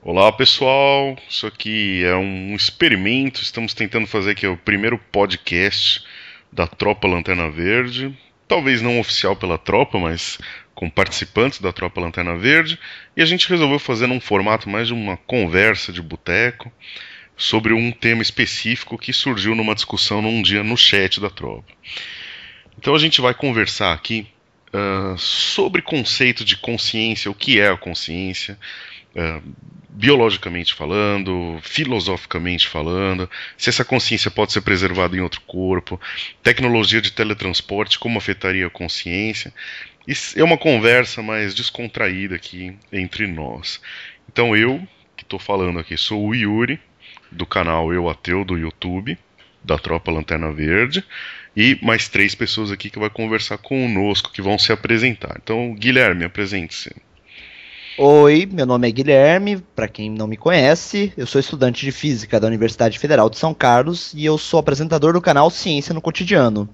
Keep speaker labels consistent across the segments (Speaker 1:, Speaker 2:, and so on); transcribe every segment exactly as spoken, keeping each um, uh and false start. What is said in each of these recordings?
Speaker 1: Olá pessoal, isso aqui é um experimento, estamos tentando fazer aqui o primeiro podcast da Tropa Lanterna Verde, talvez não oficial pela tropa, mas com participantes da Tropa Lanterna Verde, e a gente resolveu fazer num formato mais de uma conversa de boteco sobre um tema específico que surgiu numa discussão num dia no chat da tropa. Então a gente vai conversar aqui uh, sobre conceito de consciência, o que é a consciência, uh, biologicamente falando, filosoficamente falando, se essa consciência pode ser preservada em outro corpo, tecnologia de teletransporte, como afetaria a consciência. Isso é uma conversa mais descontraída aqui entre nós. Então eu, que estou falando aqui, sou o Yuri, do canal Eu Ateu do YouTube, da Tropa Lanterna Verde, e mais três pessoas aqui que vai conversar conosco, que vão se apresentar. Então, Guilherme, apresente-se.
Speaker 2: Oi, meu nome é Guilherme, para quem não me conhece, eu sou estudante de Física da Universidade Federal de São Carlos e eu sou apresentador do canal Ciência no Cotidiano.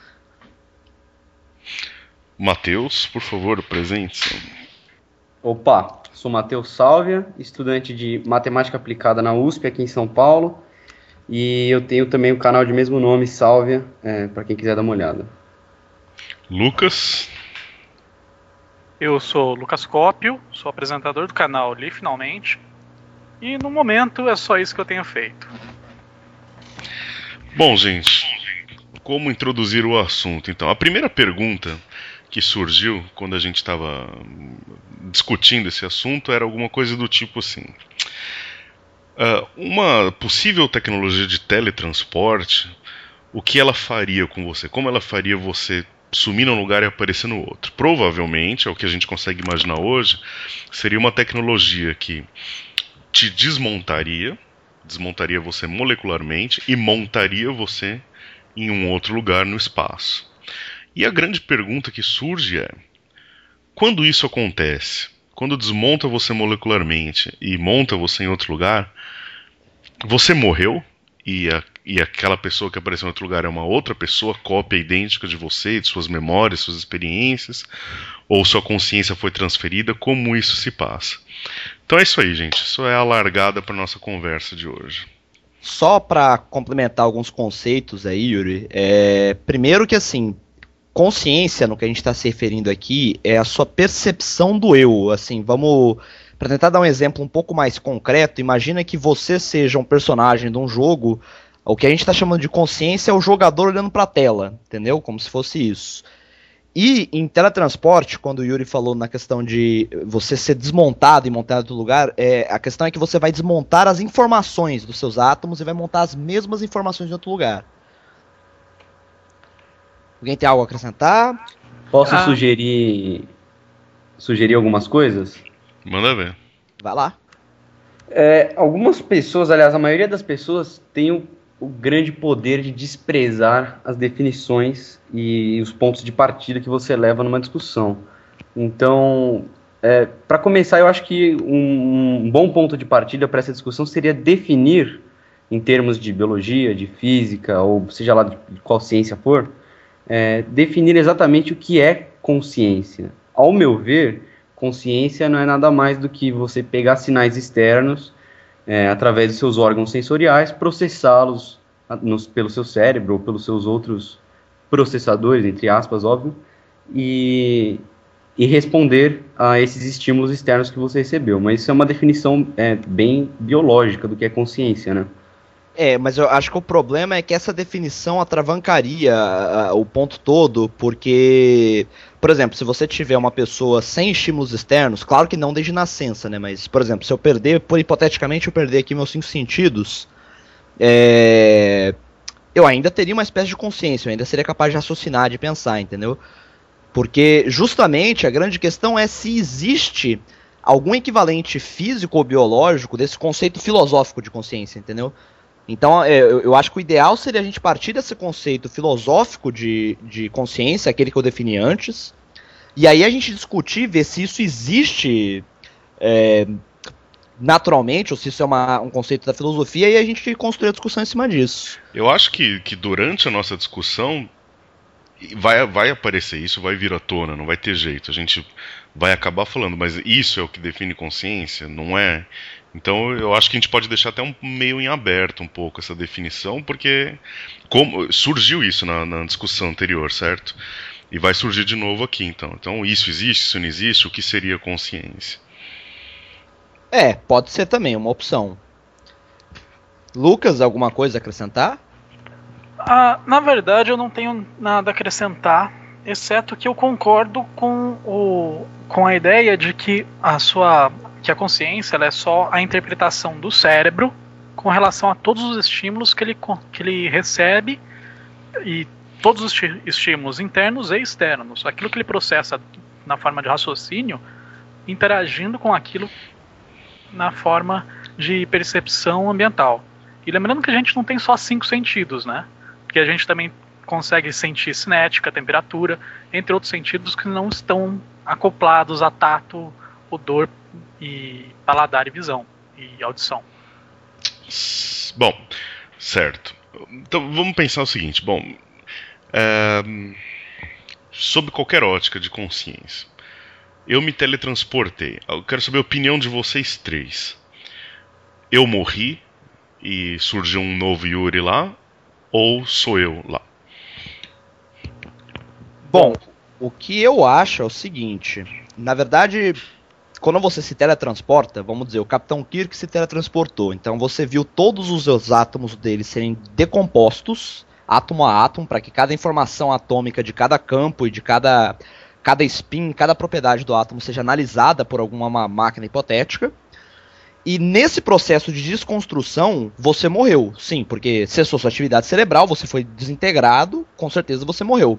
Speaker 1: Matheus, por favor, apresente-se.
Speaker 3: Opa, sou Matheus Sálvia, estudante de Matemática Aplicada na U S P aqui em São Paulo, e eu tenho também o canal de mesmo nome, Sálvia, é, para quem quiser dar uma olhada.
Speaker 1: Lucas.
Speaker 4: Eu sou Lucas Cópio, sou apresentador do canal Li Finalmente, e no momento é só isso que eu tenho feito.
Speaker 1: Bom, gente, como introduzir o assunto? Então, a primeira pergunta que surgiu quando a gente estava discutindo esse assunto era alguma coisa do tipo assim: uh, uma possível tecnologia de teletransporte, o que ela faria com você? Como ela faria você sumir num lugar e aparecer no outro? Provavelmente, é o que a gente consegue imaginar hoje, seria uma tecnologia que te desmontaria, desmontaria você molecularmente e montaria você em um outro lugar no espaço. E a grande pergunta que surge é: quando isso acontece, quando desmonta você molecularmente e monta você em outro lugar, você morreu? E, a, e aquela pessoa que apareceu em outro lugar é uma outra pessoa, cópia idêntica de você, de suas memórias, suas experiências, ou sua consciência foi transferida? Como isso se passa? Então é isso aí, gente. Isso é a largada para nossa conversa de hoje.
Speaker 2: Só para complementar alguns conceitos aí, Yuri, é, primeiro que assim, consciência, no que a gente está se referindo aqui, é a sua percepção do eu. Assim, vamos... Para tentar dar um exemplo um pouco mais concreto, imagina que você seja um personagem de um jogo, o que a gente está chamando de consciência é o jogador olhando para a tela, entendeu? Como se fosse isso. E em teletransporte, quando o Yuri falou na questão de você ser desmontado e montado em outro lugar, é, a questão é que você vai desmontar as informações dos seus átomos e vai montar as mesmas informações em outro lugar. Alguém tem algo a acrescentar?
Speaker 3: Posso
Speaker 4: Ah.
Speaker 3: sugerir, sugerir algumas coisas?
Speaker 1: Manda ver.
Speaker 2: Vai lá.
Speaker 3: É, algumas pessoas, aliás, a maioria das pessoas tem o, o grande poder de desprezar as definições e os pontos de partida que você leva numa discussão. Então, é, para começar, eu acho que um, um bom ponto de partida para essa discussão seria definir, em termos de biologia, de física, ou seja lá de qual ciência for, é, definir exatamente o que é consciência. Ao meu ver, consciência não é nada mais do que você pegar sinais externos é, através de seus órgãos sensoriais, processá-los nos, pelo seu cérebro ou pelos seus outros processadores, entre aspas, óbvio, e, e responder a esses estímulos externos que você recebeu. Mas isso é uma definição é, bem biológica do que é consciência, né?
Speaker 2: É, mas eu acho que o problema é que essa definição atravancaria a, a, o ponto todo, porque, por exemplo, se você tiver uma pessoa sem estímulos externos, claro que não desde nascença, né, mas, por exemplo, se eu perder, por hipoteticamente eu perder aqui meus cinco sentidos, é, eu ainda teria uma espécie de consciência, eu ainda seria capaz de raciocinar, de pensar, entendeu? Porque, justamente, a grande questão é se existe algum equivalente físico ou biológico desse conceito filosófico de consciência, entendeu? Então, eu, eu acho que o ideal seria a gente partir desse conceito filosófico de, de consciência, aquele que eu defini antes, e aí a gente discutir, ver se isso existe é, naturalmente, ou se isso é uma, um conceito da filosofia, e a gente construir a discussão em cima disso.
Speaker 1: Eu acho que, que durante a nossa discussão vai, vai aparecer isso, vai vir à tona, não vai ter jeito. A gente vai acabar falando, mas isso é o que define consciência? Não é? Então eu acho que a gente pode deixar até um meio em aberto um pouco essa definição, porque como, surgiu isso na, na discussão anterior, certo? E vai surgir de novo aqui, então. Então isso existe, isso não existe, o que seria consciência?
Speaker 2: É, pode ser também uma opção. Lucas, alguma coisa a acrescentar?
Speaker 4: Ah, na verdade, eu não tenho nada a acrescentar, exceto que eu concordo com, o, com a ideia de que a sua que a consciência ela é só a interpretação do cérebro com relação a todos os estímulos que ele, que ele recebe e todos os estímulos internos e externos, aquilo que ele processa na forma de raciocínio, interagindo com aquilo na forma de percepção ambiental. E lembrando que a gente não tem só cinco sentidos, né? Porque a gente também consegue sentir cinética, temperatura, entre outros sentidos que não estão acoplados a tato, odor, e paladar e visão e audição.
Speaker 1: Bom, certo. Então vamos pensar o seguinte. Bom, é, sob qualquer ótica de consciência, eu me teletransportei. Eu quero saber a opinião de vocês três. Eu morri e surgiu um novo Yuri lá, ou sou eu lá?
Speaker 2: Bom, o que eu acho é o seguinte. Na verdade, quando você se teletransporta, vamos dizer, o Capitão Kirk se teletransportou. Então você viu todos os seus átomos dele serem decompostos, átomo a átomo, para que cada informação atômica de cada campo e de cada, cada spin, cada propriedade do átomo seja analisada por alguma máquina hipotética. E nesse processo de desconstrução, você morreu. Sim, porque cessou sua atividade cerebral, você foi desintegrado, com certeza você morreu.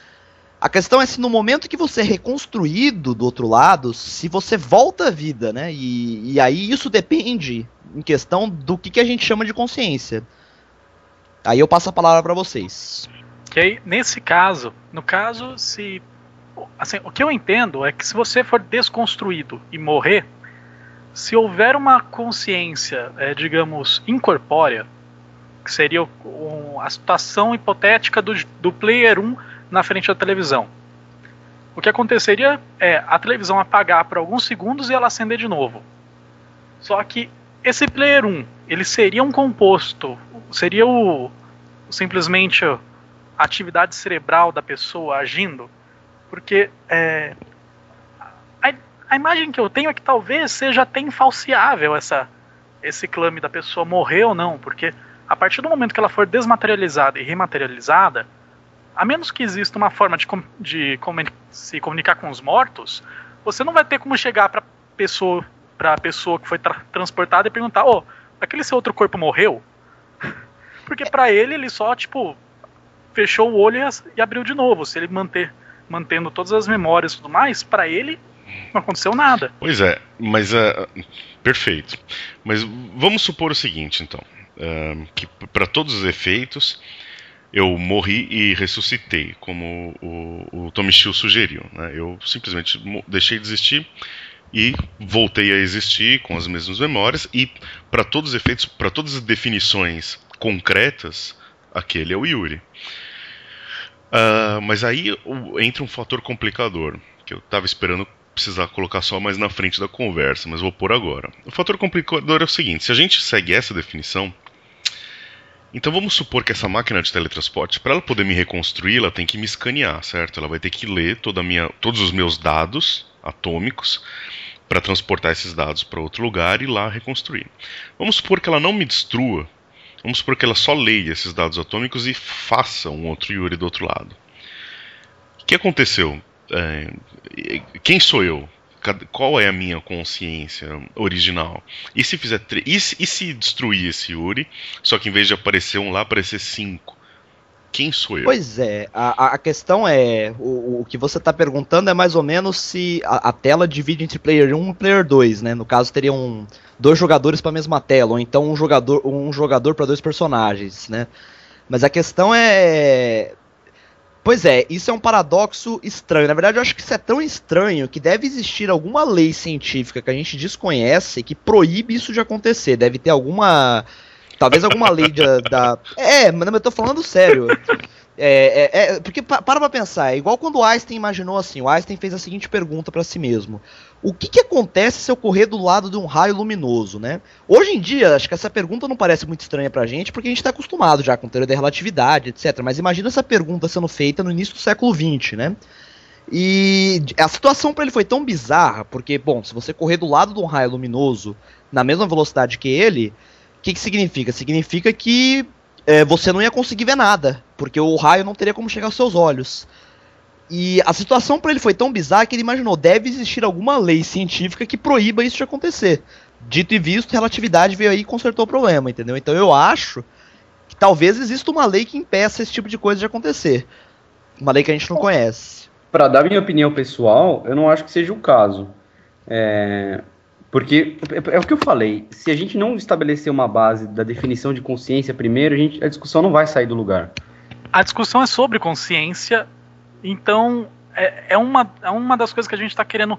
Speaker 2: A questão é se no momento que você é reconstruído do outro lado, se você volta à vida, né? E, e aí isso depende em questão do que, que a gente chama de consciência. Aí eu passo a palavra para vocês.
Speaker 4: Ok, nesse caso, no caso, se assim, o que eu entendo é que se você for desconstruído e morrer, se houver uma consciência, é, digamos, incorpórea, que seria o, um, a situação hipotética do, do player um na frente da televisão. O que aconteceria é a televisão apagar por alguns segundos e ela acender de novo. Só que esse player um, ele seria um composto, seria o, simplesmente a atividade cerebral da pessoa agindo, porque é, a, a imagem que eu tenho é que talvez seja até infalciável essa, esse clame da pessoa morrer ou não, porque a partir do momento que ela for desmaterializada e rematerializada, a menos que exista uma forma de, de se comunicar com os mortos, você não vai ter como chegar para pessoa, a pessoa que foi tra transportada e perguntar: ô, oh, aquele seu outro corpo morreu? Porque para ele, ele só, tipo, fechou o olho e abriu de novo. Se ele manter, mantendo todas as memórias e tudo mais, para ele não aconteceu nada.
Speaker 1: Pois é, mas uh, perfeito. Mas vamos supor o seguinte, então, uh, que para todos os efeitos eu morri e ressuscitei, como o, o Tomichio sugeriu, né? Eu simplesmente deixei de existir e voltei a existir com as mesmas memórias, e para todos os efeitos, para todas as definições concretas, aquele é o Yuri. Uh, mas aí entra um fator complicador, que eu estava esperando precisar colocar só mais na frente da conversa, mas vou pôr agora. O fator complicador é o seguinte: se a gente segue essa definição, então vamos supor que essa máquina de teletransporte, para ela poder me reconstruir, ela tem que me escanear, certo? Ela vai ter que ler toda a minha, todos os meus dados atômicos para transportar esses dados para outro lugar e lá reconstruir. Vamos supor que ela não me destrua, vamos supor que ela só leia esses dados atômicos e faça um outro Yuri do outro lado. O que aconteceu? É, quem sou eu? Qual é a minha consciência original? E se fizer tre- e, se, e se destruir esse Yuri, só que em vez de aparecer um lá, aparecer cinco? Quem sou eu?
Speaker 2: Pois é, a, a questão é, o, o que você está perguntando é mais ou menos se a, a tela divide entre player um e player dois, né? No caso teriam dois jogadores para a mesma tela, ou então um jogador, um jogador para dois personagens, né? Mas a questão é... Pois é, isso é um paradoxo estranho. Na verdade, eu acho que isso é tão estranho que deve existir alguma lei científica que a gente desconhece que proíbe isso de acontecer. Deve ter alguma... Talvez alguma lei da... da... É, mas eu tô falando sério. É, é, é, porque pa, para pra pensar, é igual quando o Einstein imaginou assim, o Einstein fez a seguinte pergunta para si mesmo: o que, que acontece se eu correr do lado de um raio luminoso, né? Hoje em dia, acho que essa pergunta não parece muito estranha pra gente, porque a gente tá acostumado já com teoria da relatividade, etcétera. Mas imagina essa pergunta sendo feita no início do século vinte, né? E a situação para ele foi tão bizarra, porque, bom, se você correr do lado de um raio luminoso na mesma velocidade que ele, o que, que significa? Significa que é, você não ia conseguir ver nada, porque o raio não teria como chegar aos seus olhos. E a situação para ele foi tão bizarra que ele imaginou, deve existir alguma lei científica que proíba isso de acontecer. Dito e visto, relatividade veio aí e consertou o problema, entendeu? Então eu acho que talvez exista uma lei que impeça esse tipo de coisa de acontecer. Uma lei que a gente não conhece.
Speaker 3: Para dar minha opinião pessoal, eu não acho que seja o caso. É... Porque é, é o que eu falei, se a gente não estabelecer uma base da definição de consciência primeiro, a, gente, a discussão não vai sair do lugar.
Speaker 4: A discussão é sobre consciência, então é, é, uma, é uma das coisas que a gente está querendo,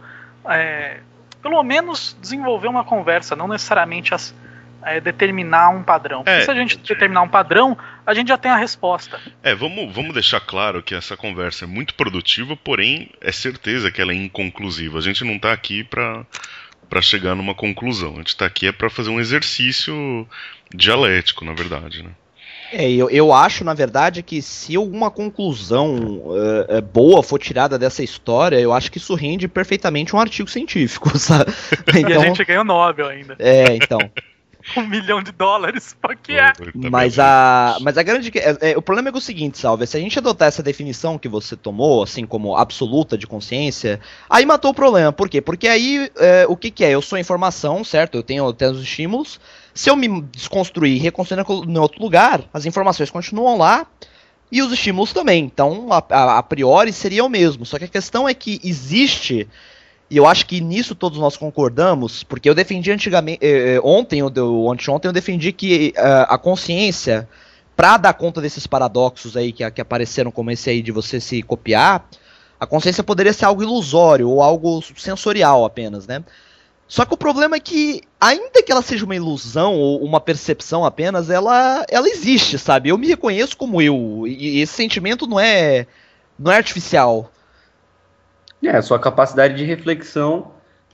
Speaker 4: é, pelo menos, desenvolver uma conversa, não necessariamente as, é, determinar um padrão. Porque
Speaker 1: É,
Speaker 4: se a gente determinar um padrão, a gente já tem a resposta.
Speaker 1: É, vamos, vamos deixar claro que essa conversa é muito produtiva, porém é certeza que ela é inconclusiva. A gente não está aqui para para chegar numa conclusão. A gente está aqui é para fazer um exercício dialético, na verdade, né?
Speaker 2: É, eu, eu acho, na verdade, que se alguma conclusão uh, boa for tirada dessa história, eu acho que isso rende perfeitamente um artigo científico, sabe? Então,
Speaker 4: e a gente ganhou Nobel ainda.
Speaker 2: É, então.
Speaker 4: Um milhão de dólares, porque é.
Speaker 2: Mas a, mas a grande. É, é, o problema é, que é o seguinte, Salve, se a gente adotar essa definição que você tomou, assim como absoluta de consciência, aí matou o problema. Por quê? Porque aí é, o que, que é? Eu sou informação, certo? Eu tenho, eu tenho os estímulos. Se eu me desconstruir e reconstruir em outro lugar, as informações continuam lá e os estímulos também. Então, a, a, a priori seria o mesmo. Só que a questão é que existe. E eu acho que nisso todos nós concordamos, porque eu defendi antigamente, eh, ontem ou anteontem eu defendi que uh, a consciência, para dar conta desses paradoxos aí que, que apareceram, como esse aí de você se copiar, a consciência poderia ser algo ilusório ou algo sensorial apenas, né? Só que o problema é que, ainda que ela seja uma ilusão ou uma percepção apenas, ela, ela existe, sabe? Eu me reconheço como eu, e esse sentimento não é, não é artificial.
Speaker 3: É, a sua capacidade de reflexão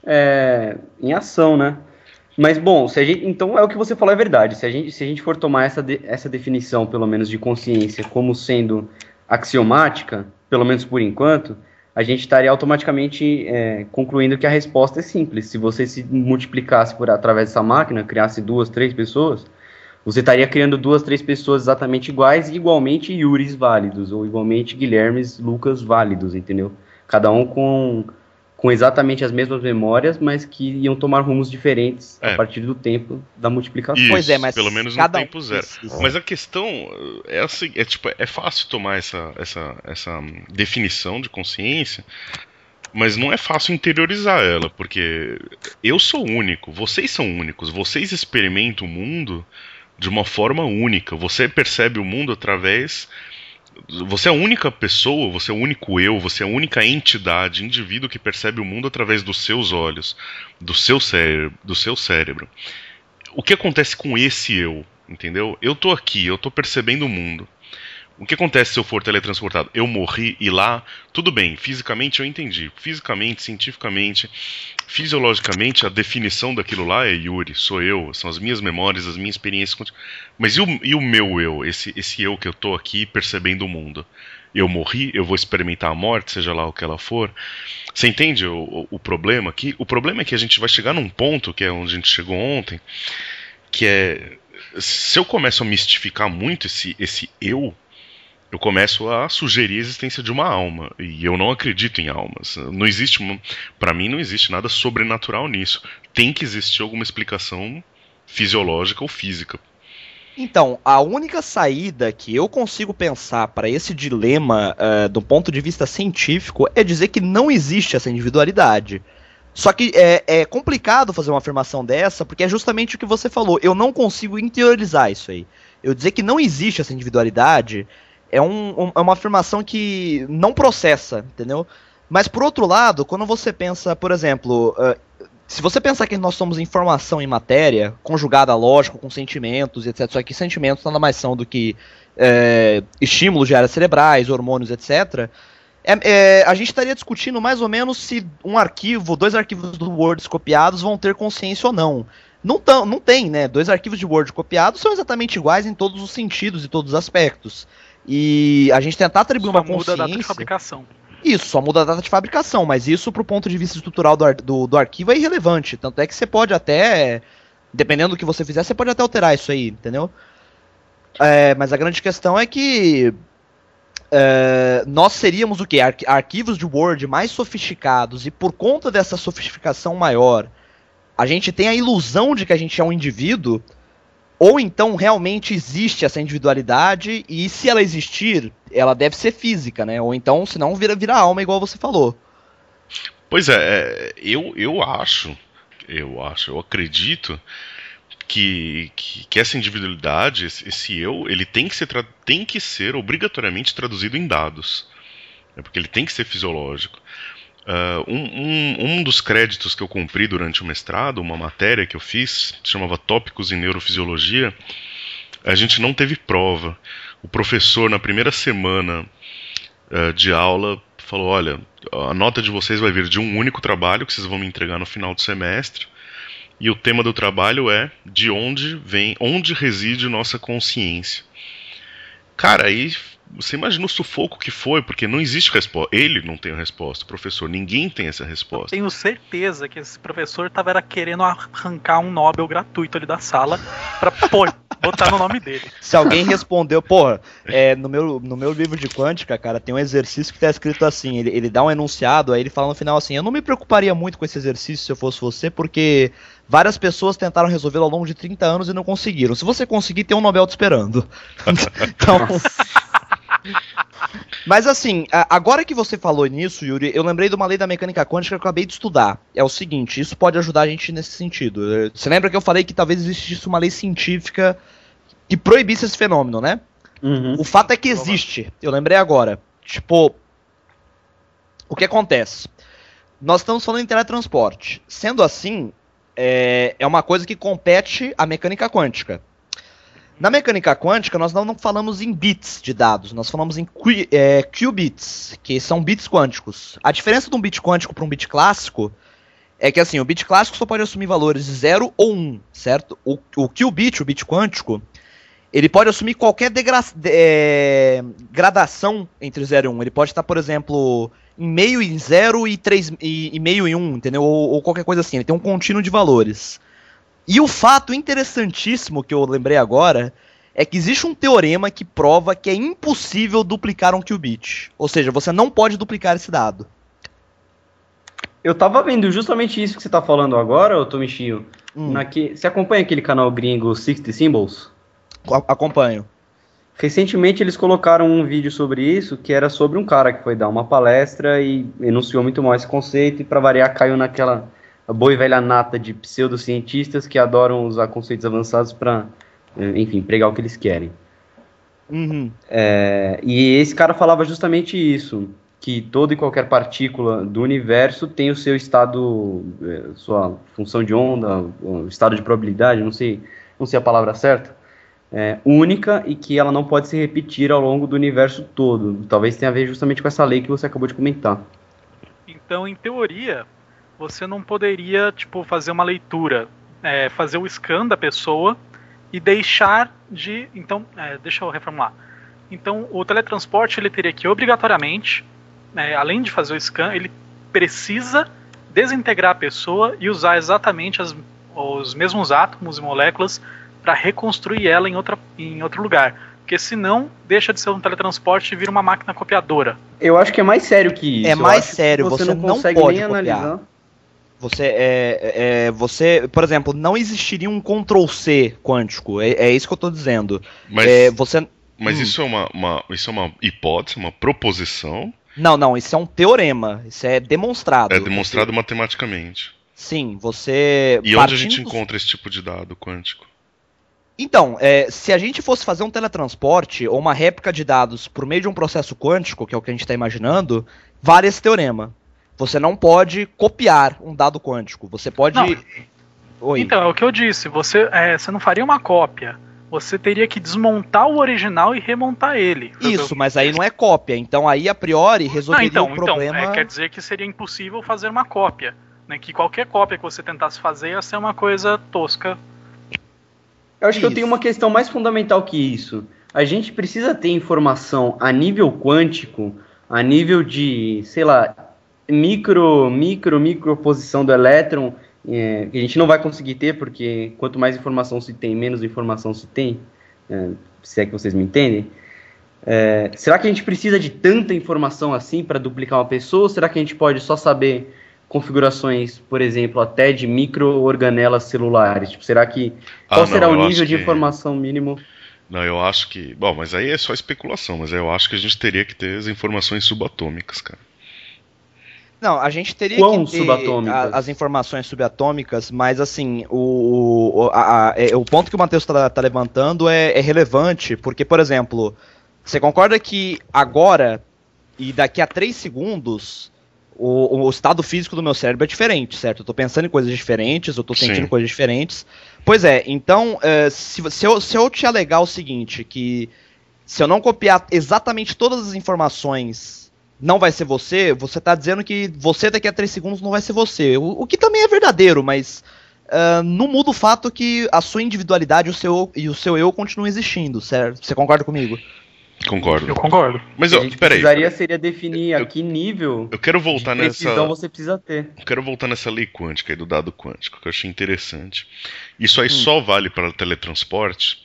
Speaker 3: é, em ação, né? Mas, bom, se a gente, então é o que você falou, é verdade. Se a gente, se a gente for tomar essa, de, essa definição, pelo menos de consciência, como sendo axiomática, pelo menos por enquanto, a gente estaria automaticamente é, concluindo que a resposta é simples. Se você se multiplicasse por através dessa máquina, criasse duas, três pessoas, você estaria criando duas, três pessoas exatamente iguais e igualmente Yuris válidos, ou igualmente Guilhermes, Lucas válidos, entendeu? Cada um com, com exatamente as mesmas memórias, mas que iam tomar rumos diferentes é. a partir do tempo da multiplicação.
Speaker 1: Isso,
Speaker 2: pois é, mas
Speaker 1: pelo menos
Speaker 2: cada
Speaker 1: no tempo
Speaker 2: um...
Speaker 1: zero.
Speaker 2: Isso, isso.
Speaker 1: Mas a questão é assim, é, tipo, é fácil tomar essa, essa, essa definição de consciência, mas não é fácil interiorizar ela, porque eu sou único, vocês são únicos, vocês experimentam o mundo de uma forma única, você percebe o mundo através... Você é a única pessoa, você é o único eu, você é a única entidade, indivíduo que percebe o mundo através dos seus olhos, do seu cérebro, do seu cérebro. O que acontece com esse eu, entendeu? Eu tô aqui, eu tô percebendo o mundo. O que acontece se eu for teletransportado? Eu morri e lá, tudo bem, fisicamente eu entendi. Fisicamente, cientificamente, fisiologicamente, a definição daquilo lá é Yuri, sou eu, são as minhas memórias, as minhas experiências. Mas e o, e o meu eu, esse, esse eu que eu tô aqui percebendo o mundo? Eu morri, eu vou experimentar a morte, seja lá o que ela for. Você entende o, o, o problema aqui? O problema é que a gente vai chegar num ponto, que é onde a gente chegou ontem, que é... Se eu começo a mistificar muito esse, esse eu, eu começo a sugerir a existência de uma alma, e eu não acredito em almas. Não existe, para mim não existe nada sobrenatural nisso. Tem que existir alguma explicação fisiológica ou física.
Speaker 2: Então, a única saída que eu consigo pensar para esse dilema, uh, do ponto de vista científico, é dizer que não existe essa individualidade. Só que é, é complicado fazer uma afirmação dessa, porque é justamente o que você falou. Eu não consigo interiorizar isso aí. Eu dizer que não existe essa individualidade... É, um, um, é uma afirmação que não processa, entendeu? Mas, por outro lado, quando você pensa, por exemplo, uh, se você pensar que nós somos informação em matéria, conjugada a lógica, com sentimentos, etcétera. Só que sentimentos nada mais são do que é, estímulos de áreas cerebrais, hormônios, etcétera. É, é, a gente estaria discutindo mais ou menos se um arquivo, dois arquivos do Word copiados vão ter consciência ou não. Não, tão, não tem, né? Dois arquivos de Word copiados são exatamente iguais em todos os sentidos e todos os aspectos. E a gente tentar atribuir
Speaker 4: Só
Speaker 2: uma consciência...
Speaker 4: muda a data de fabricação.
Speaker 2: Isso, só muda a data de fabricação, mas isso pro ponto de vista estrutural do, ar, do, do arquivo é irrelevante. Tanto é que você pode até, dependendo do que você fizer, você pode até alterar isso aí, entendeu? É, mas a grande questão é que é, nós seríamos o quê? Ar arquivos de Word mais sofisticados, e por conta dessa sofisticação maior, a gente tem a ilusão de que a gente é um indivíduo, ou então realmente existe essa individualidade, e se ela existir, ela deve ser física, né? Ou então, senão vira, vira alma, igual você falou.
Speaker 1: Pois é, eu, eu acho, eu acho, eu acredito que, que, que essa individualidade, esse, esse eu, ele tem que ser, tem que ser obrigatoriamente traduzido em dados. Né? Porque ele tem que ser fisiológico. Uh, um, um, um dos créditos que eu cumpri durante o mestrado, uma matéria que eu fiz, chamava Tópicos em Neurofisiologia, a gente não teve prova. O professor, na primeira semana uh, de aula, falou, olha, a nota de vocês vai vir de um único trabalho que vocês vão me entregar no final do semestre, e o tema do trabalho é de onde vem, onde reside nossa consciência. Cara, aí você imagina o sufoco que foi, porque não existe resposta. Ele não tem a resposta, o professor, ninguém tem essa resposta.
Speaker 4: Tenho certeza que esse professor estava querendo arrancar um Nobel gratuito ali da sala pra pô, botar no nome dele.
Speaker 2: Se alguém respondeu, porra, é, no, meu, no meu livro de quântica, cara, tem um exercício que tá escrito assim, ele, ele dá um enunciado, aí ele fala no final assim, eu não me preocuparia muito com esse exercício se eu fosse você, porque várias pessoas tentaram resolvê-lo ao longo de trinta anos e não conseguiram. Se você conseguir, tem um Nobel te esperando. Então... Mas assim, agora que você falou nisso, Yuri, eu lembrei de uma lei da mecânica quântica que eu acabei de estudar. É o seguinte, isso pode ajudar a gente nesse sentido. Você lembra que eu falei que talvez existisse uma lei científica que proibisse esse fenômeno, né?
Speaker 3: Uhum.
Speaker 2: O fato é que existe. Eu lembrei agora. Tipo, o que acontece? Nós estamos falando em teletransporte. Sendo assim, é, é uma coisa que compete à mecânica quântica. Na mecânica quântica, nós não, não falamos em bits de dados, nós falamos em qu é, qubits, que são bits quânticos. A diferença de um bit quântico para um bit clássico é que assim, o bit clássico só pode assumir valores zero ou um, certo? O, o qubit, o bit quântico, ele pode assumir qualquer é, gradação entre zero e um. Ele pode estar, por exemplo, em meio em zero e, três, e, e meio em um, entendeu? Ou, ou qualquer coisa assim, ele tem um contínuo de valores. E o fato interessantíssimo que eu lembrei agora é que existe um teorema que prova que é impossível duplicar um qubit. Ou seja, você não pode duplicar esse dado.
Speaker 3: Eu tava vendo justamente isso que você tá falando agora, ô Tomichio. Hum. Naque... Você acompanha aquele canal gringo sixty Symbols?
Speaker 2: Acompanho.
Speaker 3: Recentemente eles colocaram um vídeo sobre isso, que era sobre um cara que foi dar uma palestra e enunciou muito mal esse conceito, e pra variar caiu naquela... a boa e velha nata de pseudocientistas que adoram usar conceitos avançados para, enfim, pregar o que eles querem.
Speaker 2: Uhum.
Speaker 3: É, e esse cara falava justamente isso, que toda e qualquer partícula do universo tem o seu estado, sua função de onda, o estado de probabilidade, não sei, não sei a palavra certa, é, única, e que ela não pode se repetir ao longo do universo todo. Talvez tenha a ver justamente com essa lei que você acabou de comentar.
Speaker 4: Então, em teoria, você não poderia, tipo, fazer uma leitura, é, fazer o scan da pessoa e deixar de... Então, é, deixa eu reformular. Então, o teletransporte, ele teria que, obrigatoriamente, é, além de fazer o scan, ele precisa desintegrar a pessoa e usar exatamente as, os mesmos átomos e moléculas para reconstruir ela em, outra, em outro lugar. Porque senão, deixa de ser um teletransporte e vira uma máquina copiadora.
Speaker 3: Eu acho que é mais sério que isso.
Speaker 2: É mais sério,
Speaker 3: você,
Speaker 2: você
Speaker 3: não
Speaker 2: não
Speaker 3: consegue
Speaker 2: pode
Speaker 3: nem
Speaker 2: copiar.
Speaker 3: analisar.
Speaker 2: Você, é, é, você, por exemplo, não existiria um control C quântico, é, é isso que eu estou dizendo.
Speaker 1: Mas,
Speaker 2: é, você,
Speaker 1: mas
Speaker 2: hum.
Speaker 1: isso, é uma, uma, isso é uma hipótese, uma proposição?
Speaker 2: Não, não, isso é um teorema, isso é demonstrado.
Speaker 1: É demonstrado
Speaker 2: você,
Speaker 1: matematicamente.
Speaker 2: Sim, você...
Speaker 1: E onde a gente encontra esse tipo de dado quântico?
Speaker 2: Então, é, se a gente fosse fazer um teletransporte ou uma réplica de dados por meio de um processo quântico, que é o que a gente está imaginando, vale esse teorema. Você não pode copiar um dado quântico. Você pode...
Speaker 4: Não.
Speaker 2: Oi.
Speaker 4: Então, é o que eu disse. Você, é, você não faria uma cópia. Você teria que desmontar o original e remontar ele.
Speaker 2: Isso, mas aí não é cópia. Então aí, a priori, resolveria
Speaker 4: não, então,
Speaker 2: o problema...
Speaker 4: Então, é, quer dizer que seria impossível fazer uma cópia. Né? Que qualquer cópia que você tentasse fazer ia ser uma coisa tosca.
Speaker 3: Eu acho
Speaker 2: Isso.
Speaker 3: que eu tenho uma questão mais fundamental que isso. A gente precisa ter informação a nível quântico, a nível de, sei lá, micro, micro, micro posição do elétron, é, que a gente não vai conseguir ter, porque quanto mais informação se tem, menos informação se tem, é, se é que vocês me entendem. É, será que a gente precisa de tanta informação assim para duplicar uma pessoa, ou será que a gente pode só saber configurações, por exemplo, até de micro-organelas celulares? Tipo, será que...
Speaker 1: Ah,
Speaker 3: qual
Speaker 1: não,
Speaker 3: será o
Speaker 1: eu
Speaker 3: nível
Speaker 1: acho
Speaker 3: de
Speaker 1: que-
Speaker 3: informação mínimo?
Speaker 1: Não, eu acho que. Bom, mas aí é só especulação, mas eu acho que a gente teria que ter as informações subatômicas, cara.
Speaker 2: Não, a gente teria
Speaker 3: Quão
Speaker 2: que ter
Speaker 3: subatômicas?
Speaker 2: a- as informações subatômicas, mas assim, o, o, a- a- é, o ponto que o Matheus está tá levantando é, é relevante, porque, por exemplo, você concorda que agora e daqui a três segundos o, o estado físico do meu cérebro é diferente, certo? Eu tô pensando em coisas diferentes, eu tô sentindo
Speaker 1: Sim.
Speaker 2: coisas diferentes. Pois é, então, é, se, vo- se, eu, se eu te alegar o seguinte, que se eu não copiar exatamente todas as informações, não vai ser você, você tá dizendo que você daqui a três segundos não vai ser você. O, o que também é verdadeiro, mas ah, não muda o fato que a sua individualidade o seu, e o seu eu continuam existindo, certo? Você concorda comigo?
Speaker 1: Concordo.
Speaker 4: Eu concordo.
Speaker 1: Mas,
Speaker 3: A
Speaker 1: ó,
Speaker 3: gente
Speaker 1: peraí.
Speaker 3: precisaria
Speaker 1: peraí.
Speaker 3: seria definir
Speaker 1: Eu-
Speaker 3: a que nível
Speaker 1: Eu quero
Speaker 3: de
Speaker 1: voltar nessa.
Speaker 3: precisão você precisa ter.
Speaker 1: Eu quero voltar nessa lei quântica aí do dado quântico, que eu achei interessante. Isso
Speaker 2: Hum.
Speaker 1: aí só vale para teletransporte?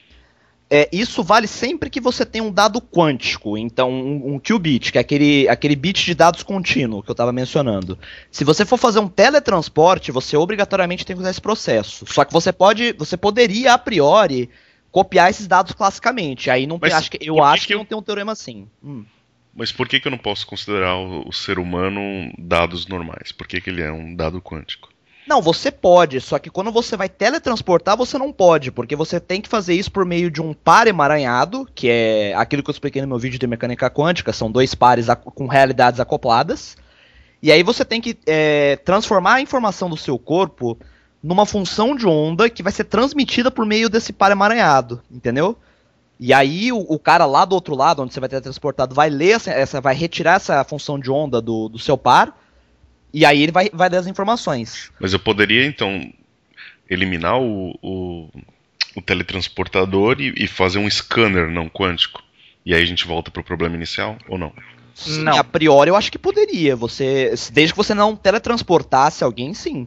Speaker 2: É, isso vale sempre que você tem um dado quântico, então um, um qubit, que é aquele, aquele bit de dados contínuo que eu estava mencionando. Se você for fazer um teletransporte, você obrigatoriamente tem que usar esse processo. Só que você pode, você poderia a priori copiar esses dados classicamente. Aí não tem,
Speaker 1: Mas
Speaker 2: acho que, eu
Speaker 1: por que
Speaker 2: acho
Speaker 1: que
Speaker 2: que
Speaker 1: eu-
Speaker 2: não tem um teorema assim. Hum.
Speaker 1: Mas por que, que eu não posso considerar o, o ser humano dados normais? Por que, que ele é um dado quântico?
Speaker 2: Não, você pode, só que quando você vai teletransportar, você não pode, porque você tem que fazer isso por meio de um par emaranhado, que é aquilo que eu expliquei no meu vídeo de mecânica quântica, são dois pares ac- com realidades acopladas. E aí você tem que é, transformar a informação do seu corpo numa função de onda que vai ser transmitida por meio desse par emaranhado, entendeu? E aí o, o cara lá do outro lado, onde você vai ter transportado, vai ler essa, essa- vai retirar essa função de onda do, do seu par, e aí ele vai, vai ler as informações.
Speaker 1: Mas eu poderia, então, eliminar o, o, o teletransportador e, e fazer um scanner não quântico? E aí a gente volta pro problema inicial, ou não?
Speaker 2: Sim,
Speaker 4: Não.
Speaker 2: a priori eu acho que poderia. Você, desde que você não teletransportasse alguém, sim.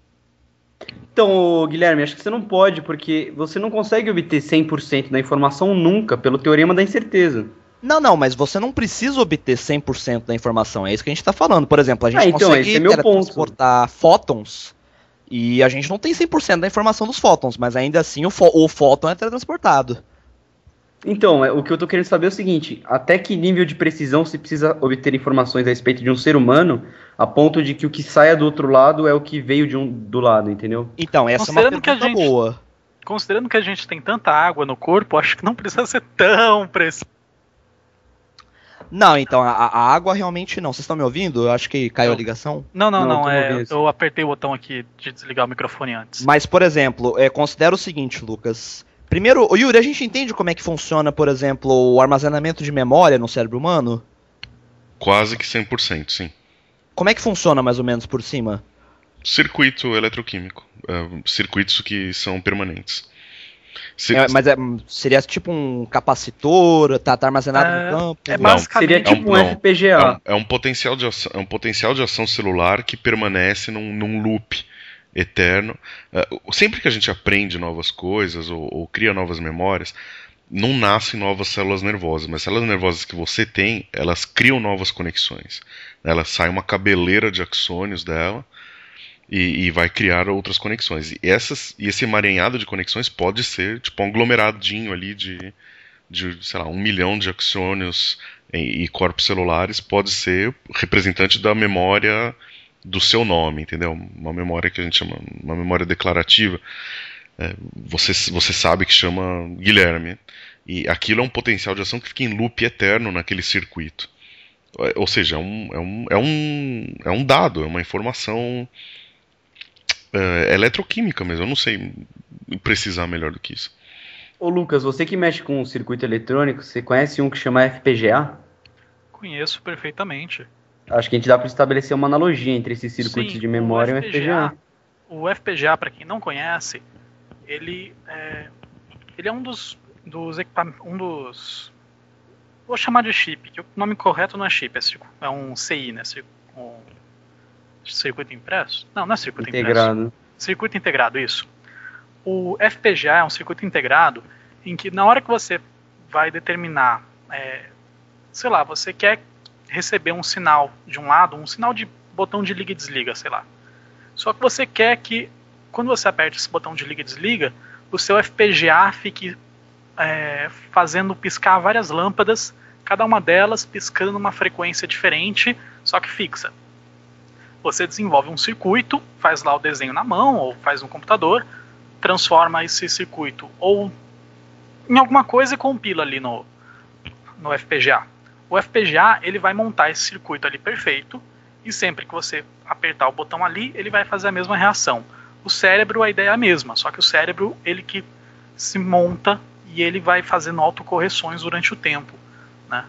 Speaker 3: Então, ô, Guilherme, acho que você não pode, porque você não consegue obter cem por cento da informação nunca, pelo teorema da incerteza.
Speaker 2: Não, não, mas você não precisa obter cem por cento da informação. É isso que a gente tá falando. Por exemplo, a gente
Speaker 3: Ah, então,
Speaker 2: consegue
Speaker 3: esse é meu
Speaker 2: teletransportar fótons e a gente não tem cem por cento da informação dos fótons, mas ainda assim o, fó- o fóton é teletransportado.
Speaker 3: Então, é, o que eu tô querendo saber é o seguinte, até que nível de precisão se precisa obter informações a respeito de um ser humano, a ponto de que o que saia do outro lado é o que veio de um do lado, entendeu?
Speaker 2: Então, essa é uma
Speaker 4: Considerando que a
Speaker 2: pergunta
Speaker 4: gente-
Speaker 2: boa.
Speaker 4: Considerando que a gente tem tanta água no corpo, acho que não precisa ser tão preciso.
Speaker 2: Não, então, a, a água realmente não. Vocês estão me ouvindo? Eu acho que caiu a
Speaker 4: Não.
Speaker 2: ligação.
Speaker 4: Não, não,
Speaker 3: Não,
Speaker 4: não.
Speaker 3: tô
Speaker 4: é,
Speaker 3: ouvindo.
Speaker 4: eu apertei o botão aqui de desligar o microfone antes.
Speaker 2: Mas, por exemplo, é, considera o seguinte, Lucas. Primeiro, ô Yuri, a gente entende como é que funciona, por exemplo, o armazenamento de memória no cérebro humano?
Speaker 1: Quase que cem por cento, sim.
Speaker 2: Como é que funciona, mais ou menos, por cima?
Speaker 1: Circuito eletroquímico. É, circuitos que são permanentes. Cir-
Speaker 2: É, mas é, hum, seria tipo um capacitor, tá, tá armazenado
Speaker 4: É,
Speaker 2: no campo?
Speaker 4: é
Speaker 1: Não.
Speaker 4: basicamente.
Speaker 3: Seria tipo um
Speaker 1: não.
Speaker 3: F P G
Speaker 1: É
Speaker 3: A.
Speaker 1: um, é um potencial de ação, é um potencial de ação celular que permanece num, num loop eterno. É, sempre que a gente aprende novas coisas ou, ou cria novas memórias, não nascem novas células nervosas, mas células nervosas que você tem, elas criam novas conexões. Ela sai uma cabeleira de axônios dela e, e vai criar outras conexões. E, essas, e esse emaranhado de conexões pode ser tipo um aglomeradinho ali de, de sei lá, um milhão de axônios e, e corpos celulares, pode ser representante da memória do seu nome, entendeu? Uma memória que a gente chama, uma memória declarativa. É, você, você sabe que chama Guilherme. E aquilo é um potencial de ação que fica em loop eterno naquele circuito. Ou seja, é um, é um, é um, é um dado, é uma informação é, eletroquímica mesmo. Eu não sei precisar melhor do que isso.
Speaker 3: Ô Lucas, você que mexe com circuito eletrônico, você conhece um que chama F P G A?
Speaker 4: Conheço perfeitamente.
Speaker 3: Acho que a gente dá para estabelecer uma analogia entre esses circuitos
Speaker 4: Sim,
Speaker 3: de memória
Speaker 4: o
Speaker 3: e o F P G A.
Speaker 4: O F P G A, para quem não conhece, ele é, ele é um dos, dos equipamentos, um dos, vou chamar de chip, que o nome correto não é chip, é, é um C I, né? Um circuito impresso? Não, não é circuito
Speaker 3: integrado.
Speaker 4: impresso. Circuito integrado, isso. O F P G A é um circuito integrado em que na hora que você vai determinar, é, sei lá, você quer receber um sinal de um lado, um sinal de botão de liga e desliga, sei lá. Só que você quer que, quando você aperta esse botão de liga e desliga, o seu F P G A fique é, fazendo piscar várias lâmpadas, cada uma delas piscando uma frequência diferente, só que fixa. Você desenvolve um circuito, faz lá o desenho na mão, ou faz no computador, transforma esse circuito ou em alguma coisa e compila ali no, no F P G A. O F P G A ele vai montar esse circuito ali perfeito e sempre que você apertar o botão ali, ele vai fazer a mesma reação. O cérebro, a ideia é a mesma, só que o cérebro ele que se monta e ele vai fazendo autocorreções durante o tempo, né?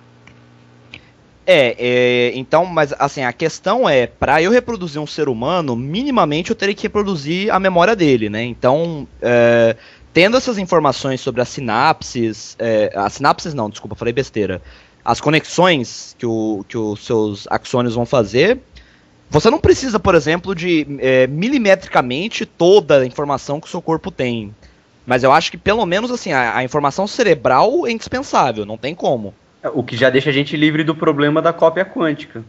Speaker 2: É, é, então, mas assim, a questão é, para eu reproduzir um ser humano, minimamente eu teria que reproduzir a memória dele, né? Então, é, tendo essas informações sobre as sinapses, é, as sinapses não, desculpa, falei besteira, as conexões que, o, que os seus axônios vão fazer, você não precisa, por exemplo, de é, milimetricamente toda a informação que o seu corpo tem. Mas eu acho que pelo menos assim, a, a informação cerebral é indispensável, não tem como.
Speaker 3: O que já deixa a gente livre do problema da cópia quântica.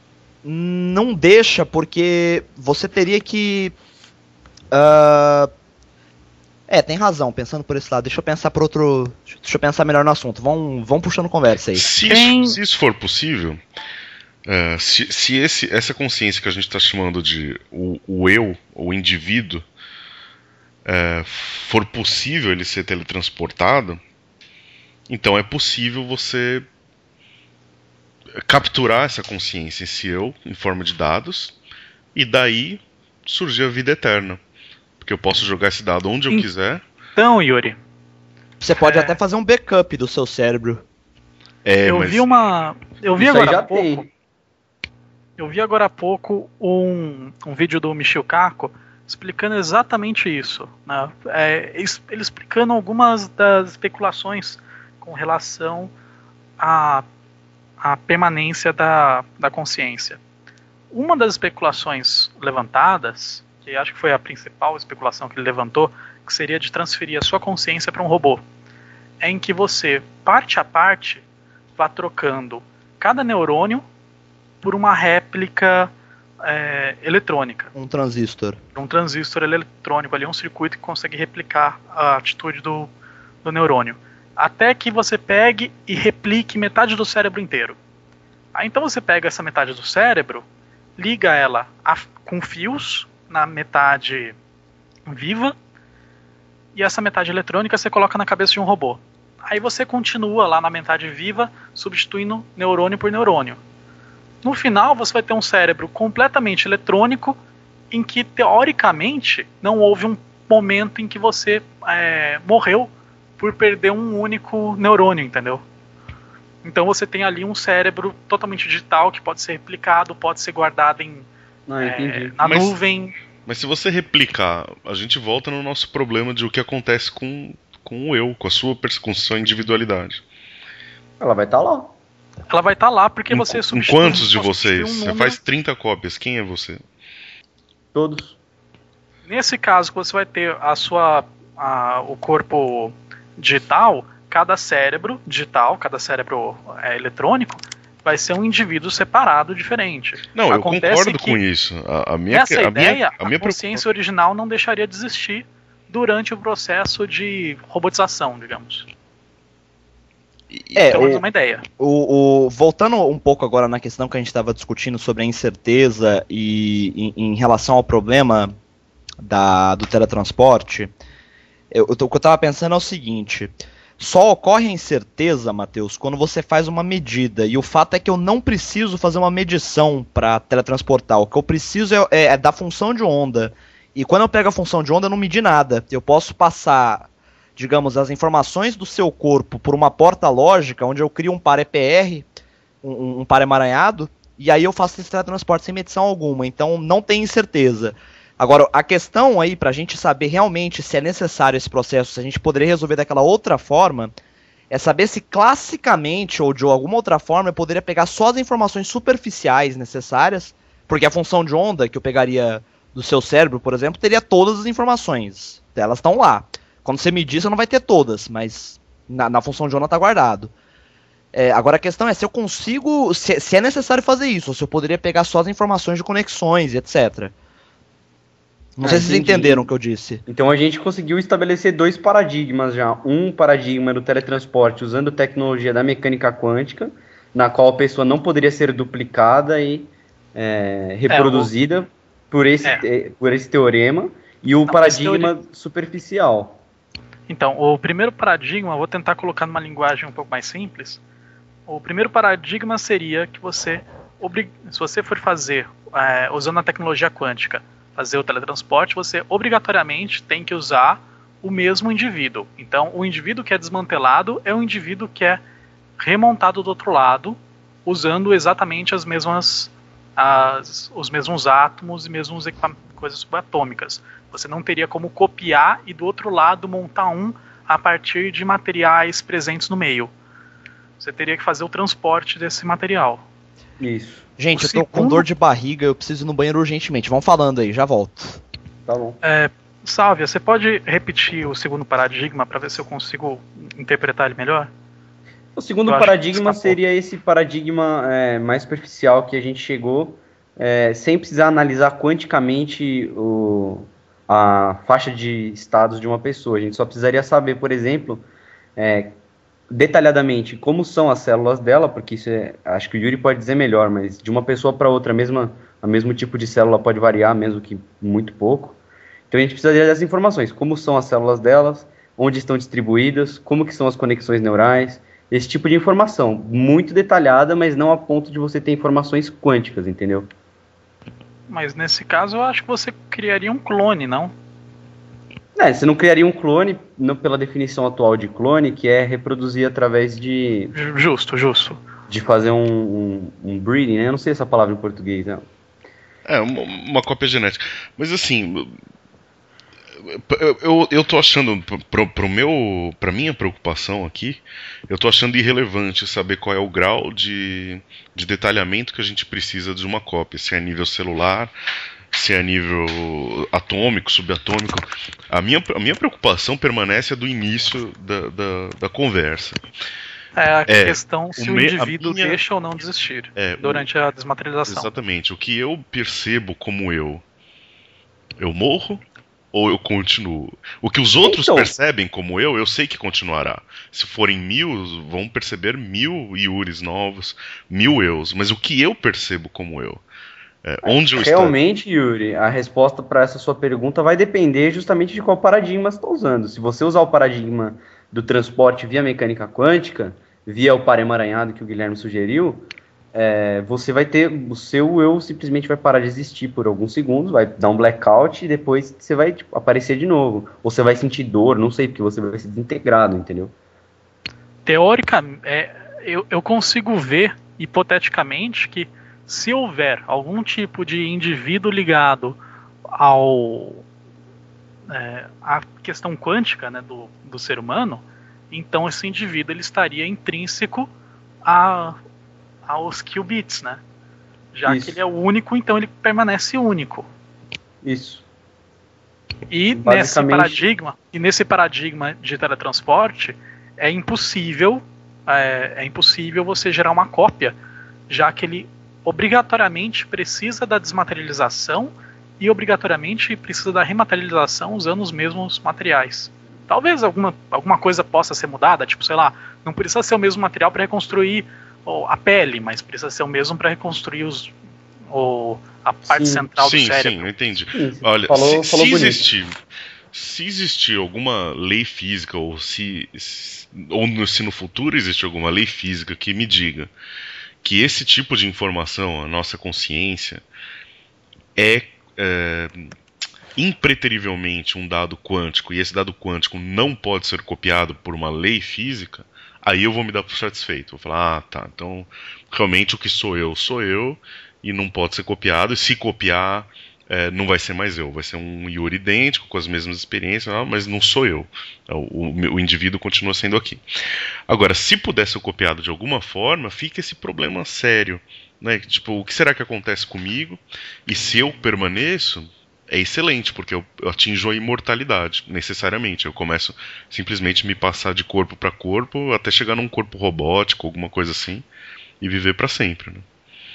Speaker 2: Não deixa, porque você teria que... Uh... É, tem razão, pensando por esse lado. Deixa eu pensar por outro... Deixa eu pensar melhor no assunto. Vamos, vamos puxando conversa aí.
Speaker 1: Se isso, se isso for possível, uh, se, se esse, essa consciência que a gente está chamando de o, o eu, o indivíduo, uh, for possível ele ser teletransportado, então é possível você capturar essa consciência, esse eu, em forma de dados, e daí surgir a vida eterna. Porque eu posso jogar esse dado onde eu quiser.
Speaker 4: Então, Yuri,
Speaker 2: você pode
Speaker 4: é...
Speaker 2: até fazer um backup do seu cérebro.
Speaker 1: É,
Speaker 4: eu
Speaker 1: mas...
Speaker 4: vi uma... Eu vi
Speaker 3: Isso
Speaker 4: agora
Speaker 3: aí já
Speaker 4: há pouco...
Speaker 3: tem.
Speaker 4: Eu vi agora há pouco um, um vídeo do Michio Kaku explicando exatamente isso, né? É, ele explicando algumas das especulações com relação à, à permanência da, da consciência. Uma das especulações levantadas, que acho que foi a principal especulação que ele levantou, que seria de transferir a sua consciência para um robô, é em que você, parte a parte, vá trocando cada neurônio por uma réplica é, eletrônica.
Speaker 2: Um transistor.
Speaker 4: Um transistor eletrônico ali, um circuito que consegue replicar a atitude do, do neurônio. Até que você pegue e replique metade do cérebro inteiro. Aí então você pega essa metade do cérebro, liga ela a, com fios na metade viva, e essa metade eletrônica você coloca na cabeça de um robô. Aí você continua lá na metade viva, substituindo neurônio por neurônio. No final você vai ter um cérebro completamente eletrônico, em que teoricamente não houve um momento em que você é, morreu por perder um único neurônio, entendeu? Então você tem ali um cérebro totalmente digital que pode ser replicado, pode ser guardado em,
Speaker 3: Não,
Speaker 4: é, na
Speaker 1: Mas-
Speaker 4: nuvem.
Speaker 1: Mas se você replicar, a gente volta no nosso problema de o que acontece com, com o eu, com a sua, pers- com sua individualidade.
Speaker 3: Ela vai estar lá.
Speaker 4: Ela vai estar lá porque
Speaker 1: Em,
Speaker 4: você
Speaker 1: em
Speaker 4: substitui.
Speaker 1: quantos de
Speaker 4: substitui
Speaker 1: vocês?
Speaker 4: um
Speaker 1: Você
Speaker 4: número.
Speaker 1: faz trinta cópias, quem é você?
Speaker 3: Todos.
Speaker 4: Nesse caso, você vai ter a sua, a- o corpo digital, cada cérebro digital, cada cérebro é, eletrônico, vai ser um indivíduo separado, diferente.
Speaker 1: Não, eu
Speaker 4: Acontece
Speaker 1: concordo
Speaker 4: que
Speaker 1: com isso. A, a minha,
Speaker 4: Nessa
Speaker 1: a
Speaker 4: ideia,
Speaker 1: minha,
Speaker 4: a,
Speaker 1: a minha
Speaker 4: consciência original não deixaria de existir durante o processo de robotização, digamos.
Speaker 1: preocupação-
Speaker 2: É,
Speaker 4: Então,
Speaker 2: o-
Speaker 4: é uma ideia.
Speaker 2: O, o- voltando um pouco agora na questão que a gente estava discutindo sobre a incerteza e em, em relação ao problema da, do teletransporte, eu, eu tô- o que eu estava pensando é o seguinte: só ocorre a incerteza, Matheus, quando você faz uma medida. E o fato é que eu não preciso fazer uma medição para teletransportar. O que eu preciso é, é, é da função de onda. E quando eu pego a função de onda, eu não medi nada. Eu posso passar, digamos, as informações do seu corpo por uma porta lógica, onde eu crio um par E P R, um, um par emaranhado, e aí eu faço esse teletransporte sem medição alguma. Então não tem incerteza. Agora, a questão aí, pra gente saber realmente se é necessário esse processo, se a gente poderia resolver daquela outra forma, é saber se classicamente ou de alguma outra forma eu poderia pegar só as informações superficiais necessárias, porque a função de onda que eu pegaria do seu cérebro, por exemplo, teria todas as informações. Elas estão lá. Quando você medir, você não vai ter todas, mas na, na função de onda está guardado. É, agora a questão é se eu consigo, se, se é necessário fazer isso, ou se eu poderia pegar só as informações de conexões, etcétera. Não ah, sei se vocês entenderam o que eu disse.
Speaker 3: Então a gente conseguiu estabelecer dois paradigmas já. Um paradigma do teletransporte usando tecnologia da mecânica quântica, na qual a pessoa não poderia ser duplicada e é, reproduzida é, o... por, esse, é. por esse teorema. E o não, paradigma teori... superficial.
Speaker 4: Então, o primeiro paradigma, vou tentar colocar numa linguagem um pouco mais simples. O primeiro paradigma seria que você, se você for fazer, é, usando a tecnologia quântica, fazer o teletransporte, você obrigatoriamente tem que usar o mesmo indivíduo. Então, o indivíduo que é desmantelado é o indivíduo que é remontado do outro lado, usando exatamente as mesmas, as, os mesmos átomos e mesmas coisas subatômicas. Você não teria como copiar e do outro lado montar um a partir de materiais presentes no meio. Você teria que fazer o transporte desse material.
Speaker 3: Isso.
Speaker 2: Gente,
Speaker 4: o
Speaker 2: eu tô
Speaker 4: segundo...
Speaker 2: com dor de barriga, eu preciso ir no banheiro urgentemente. Vão falando aí, já volto.
Speaker 3: Tá bom.
Speaker 4: É, Sálvia, você pode repetir o segundo paradigma para ver se eu consigo interpretar ele melhor?
Speaker 3: O segundo eu paradigma seria esse paradigma é, mais superficial que a gente chegou, é, sem precisar analisar quanticamente o, a faixa de estados de uma pessoa. A gente só precisaria saber, por exemplo, é, detalhadamente como são as células dela, porque isso é, acho que o Yuri pode dizer melhor, mas de uma pessoa para outra, a mesma, a mesmo tipo de célula pode variar, mesmo que muito pouco. Então a gente precisaria dessas informações, como são as células delas, onde estão distribuídas, como que são as conexões neurais, esse tipo de informação, muito detalhada, mas não a ponto de você ter informações quânticas, entendeu?
Speaker 4: Mas nesse caso eu acho que você criaria um clone, não?
Speaker 3: É, você não criaria um clone, não pela definição atual de clone, que é reproduzir através de...
Speaker 4: Justo, justo.
Speaker 3: De fazer um, um, um breeding, né? Eu não sei essa palavra em português, né?
Speaker 1: É, uma, uma cópia genética. Mas assim, eu, eu, eu tô achando, pro, pro meu, pra minha preocupação aqui, eu tô achando irrelevante saber qual é o grau de, de detalhamento que a gente precisa de uma cópia, se é a nível celular, se é a nível atômico, subatômico. A minha, a minha preocupação permanece a do início da, da, da conversa.
Speaker 4: É a é, questão se o,
Speaker 1: o
Speaker 4: indivíduo
Speaker 1: minha,
Speaker 4: deixa ou não desistir
Speaker 1: é,
Speaker 4: durante
Speaker 1: o,
Speaker 4: a desmaterialização.
Speaker 1: Exatamente. O que eu percebo como eu, eu morro ou eu continuo? O que os outros então, percebem como eu, eu sei que continuará. Se forem mil, vão perceber mil Yuris novos, mil eus. Mas o que eu percebo como eu? É, onde eu
Speaker 3: Realmente, estou... Yuri, a resposta para essa sua pergunta vai depender justamente de qual paradigma você está usando. Se você usar o paradigma do transporte via mecânica quântica, via o par emaranhado que o Guilherme sugeriu, é, você vai ter, o seu eu simplesmente vai parar de existir por alguns segundos, vai dar um blackout e depois você vai tipo, aparecer de novo. Ou você vai sentir dor, não sei, porque você vai ser desintegrado, entendeu?
Speaker 4: Teoricamente, é, eu, eu consigo ver, hipoteticamente, que se houver algum tipo de indivíduo ligado ao é, à questão quântica, né, do, do ser humano, então esse indivíduo ele estaria intrínseco a, aos qubits, né? Já Isso. que ele é o único, então ele permanece único.
Speaker 3: Isso.
Speaker 4: E nesse paradigma, e nesse paradigma de teletransporte, é impossível, é, é impossível você gerar uma cópia, já que ele obrigatoriamente precisa da desmaterialização e obrigatoriamente precisa da rematerialização usando os mesmos materiais. Talvez alguma, alguma coisa possa ser mudada, tipo, sei lá, não precisa ser o mesmo material para reconstruir oh, a pele, mas precisa ser o mesmo para reconstruir os, oh, a parte
Speaker 3: sim,
Speaker 4: central
Speaker 1: sim,
Speaker 4: do cérebro.
Speaker 1: Sim, eu entendi.
Speaker 3: Sim,
Speaker 1: Olha,
Speaker 3: falou,
Speaker 1: se,
Speaker 3: falou
Speaker 1: se existir, Se existir alguma lei física, ou se, ou se no futuro existir alguma lei física que me diga que esse tipo de informação, a nossa consciência, é, é impreterivelmente um dado quântico, e esse dado quântico não pode ser copiado por uma lei física, aí eu vou me dar por satisfeito. Vou falar, ah, tá, então realmente o que sou eu, sou eu, e não pode ser copiado, e se copiar, é, não vai ser mais eu, vai ser um Yuri idêntico, com as mesmas experiências, mas não sou eu. O, o, o indivíduo continua sendo aqui. Agora, se puder ser copiado de alguma forma, fica esse problema sério, né? Tipo, o que será que acontece comigo? E se eu permaneço, é excelente, porque eu, eu atinjo a imortalidade, necessariamente. Eu começo simplesmente me passar de corpo para corpo, até chegar num corpo robótico, alguma coisa assim, e viver para sempre, né?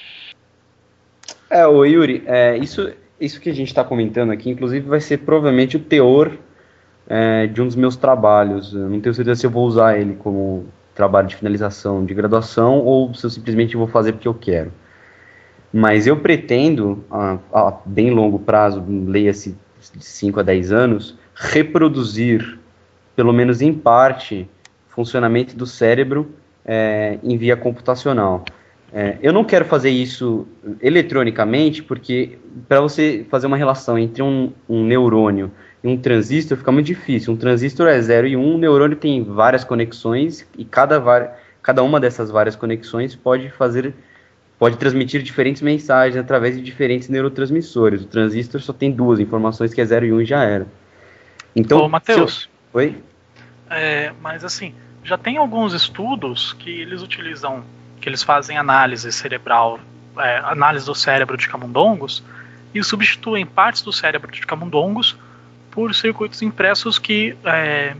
Speaker 3: É, ô Yuri, é, isso, isso que a gente está comentando aqui, inclusive, vai ser provavelmente o teor é, de um dos meus trabalhos. Eu não tenho certeza se eu vou usar ele como trabalho de finalização de graduação ou se eu simplesmente vou fazer porque eu quero. Mas eu pretendo, a, a bem longo prazo, leia-se de cinco a dez anos, reproduzir, pelo menos em parte, o funcionamento do cérebro é, em via computacional. É, eu não quero fazer isso eletronicamente, porque para você fazer uma relação entre um, um neurônio e um transistor fica muito difícil. Um transistor é zero e um, um neurônio tem várias conexões, e cada, cada uma dessas várias conexões pode fazer... pode transmitir diferentes mensagens através de diferentes neurotransmissores. O transistor só tem duas informações, que é zero e um, e já era. Então,
Speaker 4: Ô, Matheus.
Speaker 3: Eu... Oi?
Speaker 4: É, mas assim, já tem alguns estudos que eles utilizam, que eles fazem análise cerebral, é, análise do cérebro de camundongos, e substituem partes do cérebro de camundongos por circuitos impressos que é,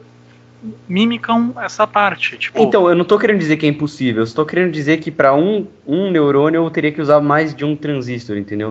Speaker 4: mimicam essa parte. Tipo...
Speaker 3: Então, eu não estou querendo dizer que é impossível, eu estou querendo dizer que para um, um neurônio eu teria que usar mais de um transistor, entendeu?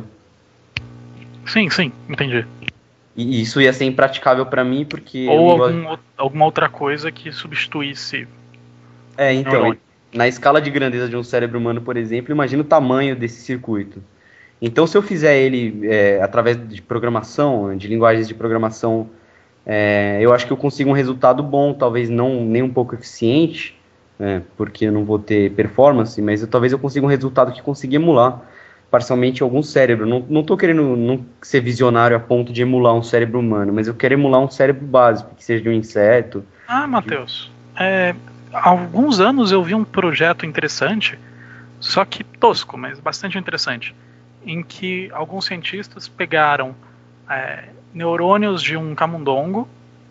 Speaker 4: Sim, sim, entendi.
Speaker 3: E isso ia ser impraticável para mim, porque...
Speaker 4: Ou
Speaker 3: eu
Speaker 4: algum,
Speaker 3: gosto...
Speaker 4: alguma outra coisa que substituísse.
Speaker 3: É, então, na escala de grandeza de um cérebro humano, por exemplo, imagina o tamanho desse circuito. Então, se eu fizer ele é, através de programação, de linguagens de programação, é, eu acho que eu consigo um resultado bom, talvez não nem um pouco eficiente, é, porque eu não vou ter performance, mas eu, talvez eu consiga um resultado que consiga emular parcialmente algum cérebro. Não, não tô querendo não ser visionário a ponto de emular um cérebro humano, mas eu quero emular um cérebro básico, que seja de um inseto.
Speaker 4: Ah, Matheus, é, há alguns anos eu vi um projeto interessante, só que tosco, mas bastante interessante, em que alguns cientistas pegaram é, neurônios de um camundongo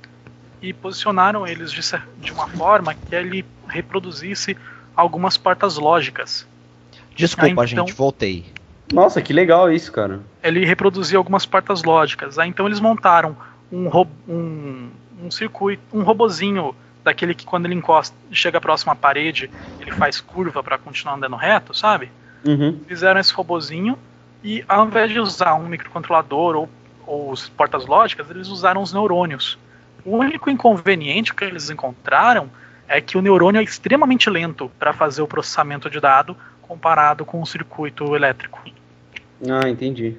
Speaker 4: e posicionaram eles de, de uma forma que ele reproduzisse algumas portas lógicas.
Speaker 2: Desculpa,
Speaker 4: ah, então,
Speaker 2: gente, voltei.
Speaker 3: Nossa, que legal isso, cara.
Speaker 4: Ele reproduzia algumas portas lógicas. Aí, então eles montaram um, ro um, um circuito, um robozinho daquele que quando ele encosta, chega próximo à parede, ele faz curva para continuar andando reto, sabe?
Speaker 3: Uhum.
Speaker 4: Fizeram esse robozinho e ao invés de usar um microcontrolador ou, ou as portas lógicas, eles usaram os neurônios. O único inconveniente que eles encontraram é que o neurônio é extremamente lento para fazer o processamento de dado comparado com o circuito elétrico.
Speaker 3: Ah, entendi.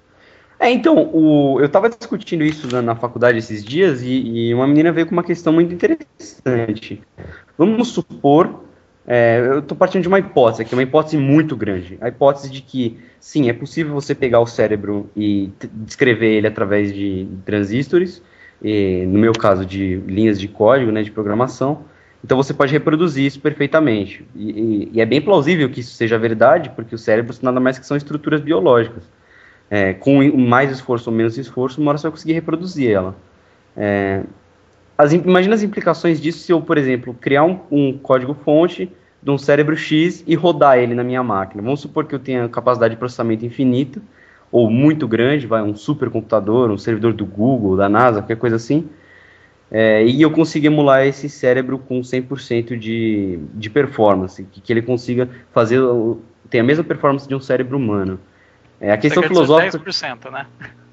Speaker 3: É, então, o, eu estava discutindo isso na, na faculdade esses dias e, e uma menina veio com uma questão muito interessante. Vamos supor, é, eu estou partindo de uma hipótese, que é uma hipótese muito grande. A hipótese de que, sim, é possível você pegar o cérebro e descrever ele através de transistores, e, no meu caso de linhas de código, né, de programação. Então você pode reproduzir isso perfeitamente. E, e, e é bem plausível que isso seja verdade, porque o cérebro nada mais que são estruturas biológicas. É, com mais esforço ou menos esforço, uma hora você vai conseguir reproduzir ela. É, as, imagina as implicações disso se eu, por exemplo, criar um, um código-fonte de um cérebro X e rodar ele na minha máquina. Vamos supor que eu tenha capacidade de processamento infinita, ou muito grande, vai, um supercomputador, um servidor do Google, da NASA, qualquer coisa assim. É, e eu consigo emular esse cérebro com cem por cento de, de performance, que, que ele consiga fazer, tem a mesma performance de um cérebro humano. É, a questão filosófica...
Speaker 4: dez por cento, né?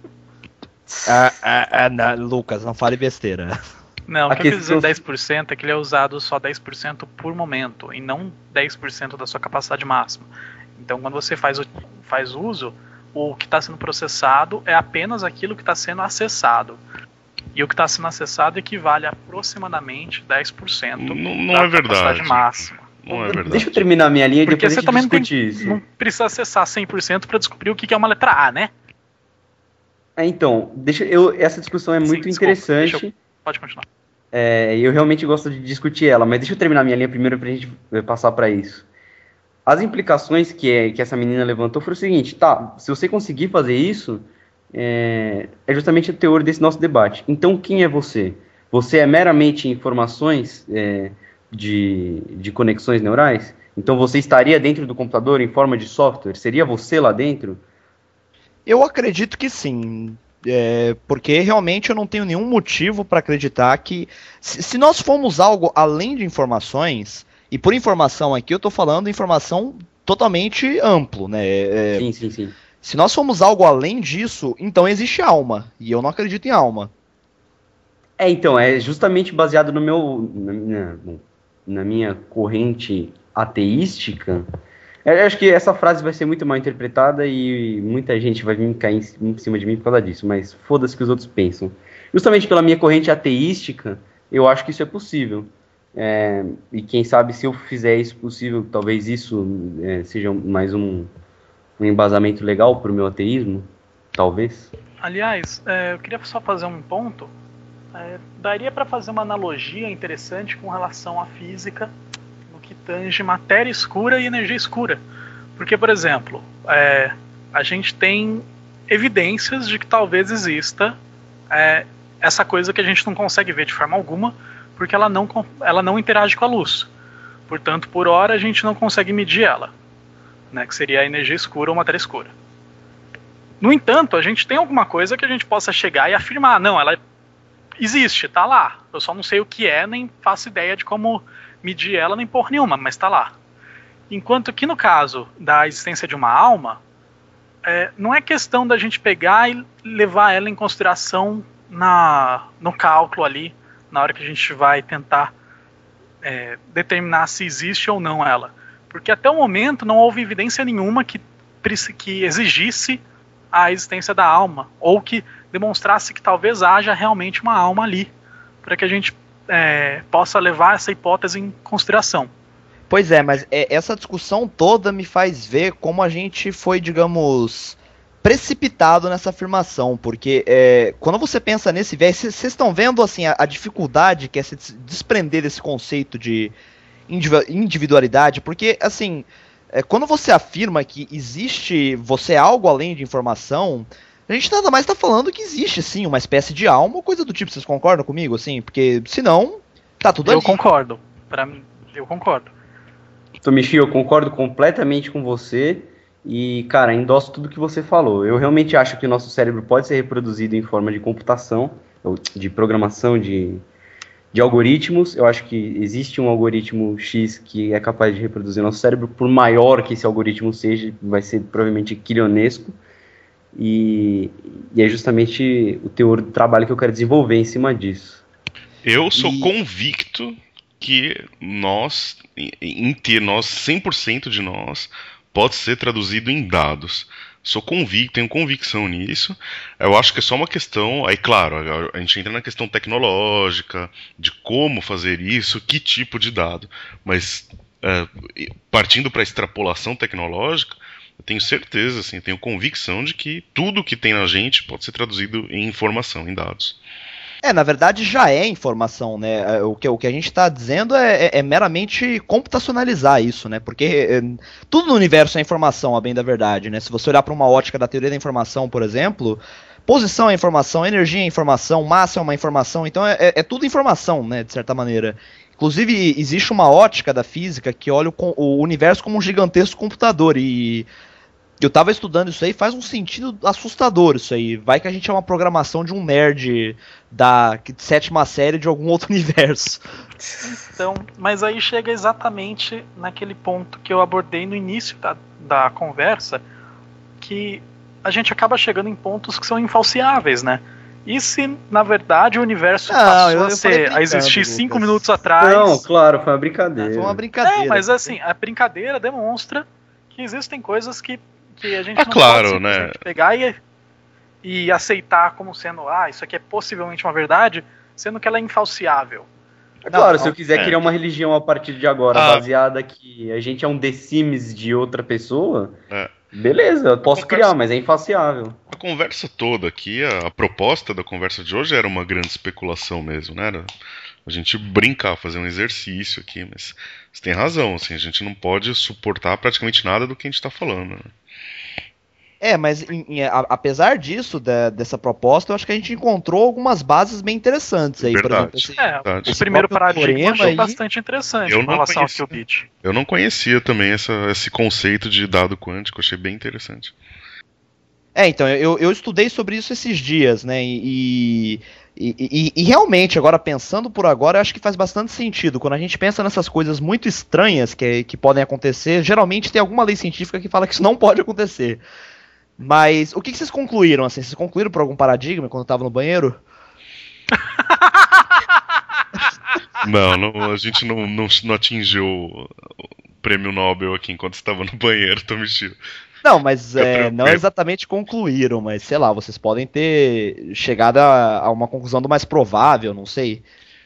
Speaker 2: Ah, ah, ah, não, Lucas, não fale besteira.
Speaker 4: Não,
Speaker 3: a
Speaker 4: o que eu quis
Speaker 3: questão...
Speaker 4: dizer dez por cento é que ele é usado só dez por cento por momento, e não dez por cento da sua capacidade máxima. Então, quando você faz, o, faz uso, o que está sendo processado é apenas aquilo que está sendo acessado. E o que está sendo acessado equivale a aproximadamente dez por cento
Speaker 1: Não, não
Speaker 4: da
Speaker 1: é verdade.
Speaker 4: capacidade máxima.
Speaker 1: Não é verdade.
Speaker 3: Deixa eu terminar a minha linha e
Speaker 4: Porque
Speaker 3: depois
Speaker 4: você
Speaker 3: a gente
Speaker 4: também não, tem,
Speaker 3: discute isso.
Speaker 4: não precisa acessar cem por cento para descobrir o que é uma letra A, né?
Speaker 3: É, então, deixa eu, essa discussão é muito
Speaker 4: Sim, desculpa,
Speaker 3: interessante.
Speaker 4: deixa eu- Pode continuar.
Speaker 3: É, eu realmente gosto de discutir ela, mas deixa eu terminar minha linha primeiro pra gente passar para isso. As implicações que, é, que essa menina levantou foram o seguinte, tá, se você conseguir fazer isso, é, é justamente o teor desse nosso debate. Então, quem é você? Você é meramente informações é, de, de conexões neurais? Então, você estaria dentro do computador em forma de software? Seria você lá dentro?
Speaker 2: Eu acredito que sim. É, porque realmente eu não tenho nenhum motivo para acreditar que se, se nós formos algo além de informações, e por informação aqui eu estou falando informação totalmente amplo, né? É,
Speaker 3: Sim, sim, sim.
Speaker 2: se nós formos algo além disso, então existe alma, e eu não acredito em alma.
Speaker 3: É, então, é justamente baseado no meu, na, minha, na minha corrente ateística. Eu acho que essa frase vai ser muito mal interpretada e muita gente vai vir cair em cima de mim por causa disso, mas foda-se o que os outros pensam. Justamente pela minha corrente ateística, eu acho que isso é possível. É, e quem sabe se eu fizer isso possível, talvez isso é, seja mais um, um embasamento legal para o meu ateísmo, talvez.
Speaker 4: Aliás, é, eu queria só fazer um ponto. É, daria para fazer uma analogia interessante com relação à física no que tange matéria escura e energia escura. Porque, por exemplo, é, a gente tem evidências de que talvez exista é, essa coisa que a gente não consegue ver de forma alguma, porque ela não, ela não interage com a luz. Portanto, por hora a gente não consegue medir ela, né, que seria a energia escura ou matéria escura. No entanto, a gente tem alguma coisa que a gente possa chegar e afirmar, não, ela existe, tá lá. Eu só não sei o que é, nem faço ideia de como medir ela, nem porra nenhuma, mas tá lá. Enquanto que no caso da existência de uma alma, é, não é questão da gente pegar e levar ela em consideração na, no cálculo ali, na hora que a gente vai tentar é, determinar se existe ou não ela. Porque até o momento não houve evidência nenhuma que, que exigisse a existência da alma, ou que demonstrasse que talvez haja realmente uma alma ali, para que a gente é, possa levar essa hipótese em consideração.
Speaker 2: Pois é, mas é, essa discussão toda me faz ver como a gente foi, digamos, precipitado nessa afirmação, porque é, quando você pensa nesse viés, vocês estão vendo assim, a, a dificuldade que é se desprender desse conceito de individualidade, porque assim, é, quando você afirma que existe você é algo além de informação, a gente nada mais está falando que existe sim uma espécie de alma ou coisa do tipo. Vocês concordam comigo, assim? Porque senão tá tudo
Speaker 4: eu
Speaker 2: ali.
Speaker 4: concordo, pra mim, eu concordo.
Speaker 3: Tomichi, eu concordo completamente com você e, cara, endosso tudo que você falou. Eu realmente acho que o nosso cérebro pode ser reproduzido em forma de computação, de programação, de, de algoritmos. Eu acho que existe um algoritmo X que é capaz de reproduzir o nosso cérebro, por maior que esse algoritmo seja, vai ser provavelmente quilionesco. E, e é justamente o teor do trabalho que eu quero desenvolver em cima disso.
Speaker 1: Eu sou
Speaker 2: E-
Speaker 1: convicto que nós, em ter nós, cem por cento de nós, pode ser traduzido em dados. Sou convicto, tenho convicção nisso. Eu acho que é só uma questão, aí claro, a, a gente entra na questão tecnológica, de como fazer isso, que tipo de dado. Mas é, partindo para a extrapolação tecnológica, eu tenho certeza, assim, tenho convicção de que tudo que tem na gente pode ser traduzido em informação, em dados.
Speaker 2: É, na verdade já é informação, né? O que, o que a gente está dizendo é, é, é meramente computacionalizar isso, né? Porque é, tudo no universo é informação, a bem da verdade, né? Se você olhar para uma ótica da teoria da informação, por exemplo, posição é informação, energia é informação, massa é uma informação, então é, é, é tudo informação, né? De certa maneira. Inclusive, existe uma ótica da física que olha o, o universo como um gigantesco computador e... Eu tava estudando isso aí, faz um sentido assustador isso aí. Vai que a gente é uma programação de um nerd da sétima série de algum outro universo.
Speaker 4: Então, mas aí chega exatamente naquele ponto que eu abordei no início da, da conversa, que a gente acaba chegando em pontos que são infalciáveis, né? E se, na verdade, o universo
Speaker 2: Não,
Speaker 4: passou
Speaker 2: eu- eu
Speaker 4: a,
Speaker 2: falei
Speaker 4: ser, a
Speaker 2: brincando,
Speaker 4: existir
Speaker 2: Lucas.
Speaker 4: cinco minutos atrás...
Speaker 3: Não, claro, foi uma brincadeira.
Speaker 2: Foi uma brincadeira.
Speaker 4: É, mas assim, a brincadeira demonstra que existem coisas que, que a gente
Speaker 1: Ah,
Speaker 4: não
Speaker 1: claro,
Speaker 4: pode simplesmente
Speaker 1: né?
Speaker 4: pegar e, e aceitar como sendo, ah, isso aqui é possivelmente uma verdade, sendo que ela é infalciável.
Speaker 3: É claro,
Speaker 2: Não,
Speaker 3: se eu quiser
Speaker 1: é.
Speaker 3: criar uma religião a partir de agora,
Speaker 1: Ah.
Speaker 3: baseada que a gente é um The Sims de outra pessoa,
Speaker 1: É.
Speaker 3: beleza, eu posso
Speaker 1: conversa-
Speaker 3: criar, mas é infaciável.
Speaker 1: A conversa toda aqui, a, a proposta da conversa de hoje era uma grande especulação mesmo, né? Era a gente brincar, fazer um exercício aqui, mas você tem razão, assim, a gente não pode suportar praticamente nada do que a gente está falando, né?
Speaker 2: É, mas em- em- a- apesar disso, da- dessa proposta, eu acho que a gente encontrou algumas bases bem interessantes aí, por
Speaker 1: Verdade.
Speaker 2: exemplo. Esse,
Speaker 4: É,
Speaker 1: Verdade.
Speaker 4: o
Speaker 2: esse
Speaker 4: primeiro
Speaker 2: próprio
Speaker 4: paradigma eu
Speaker 2: teorema
Speaker 4: achei
Speaker 2: aí-
Speaker 4: bastante interessante
Speaker 1: Eu
Speaker 4: com
Speaker 1: não
Speaker 4: relação ao
Speaker 1: conhecia.
Speaker 4: qubit.
Speaker 1: Eu não conhecia também essa, esse conceito de dado quântico, achei bem interessante.
Speaker 2: É, então, eu, eu estudei sobre isso esses dias, né? E, e, e- e realmente, agora pensando por agora, eu acho que faz bastante sentido. Quando a gente pensa nessas coisas muito estranhas que, que podem acontecer, geralmente tem alguma lei científica que fala que isso não pode acontecer. Mas o que, que vocês concluíram, assim? Vocês concluíram por algum paradigma quando estavam no banheiro?
Speaker 1: Não, não, a gente não, não, não atingiu o prêmio Nobel aqui enquanto estava no banheiro, Tomichiro.
Speaker 2: Não, mas
Speaker 1: Fica
Speaker 2: é, não
Speaker 1: tranquilo.
Speaker 2: exatamente concluíram, mas sei lá, vocês podem ter chegado a, a uma conclusão do mais provável, não sei.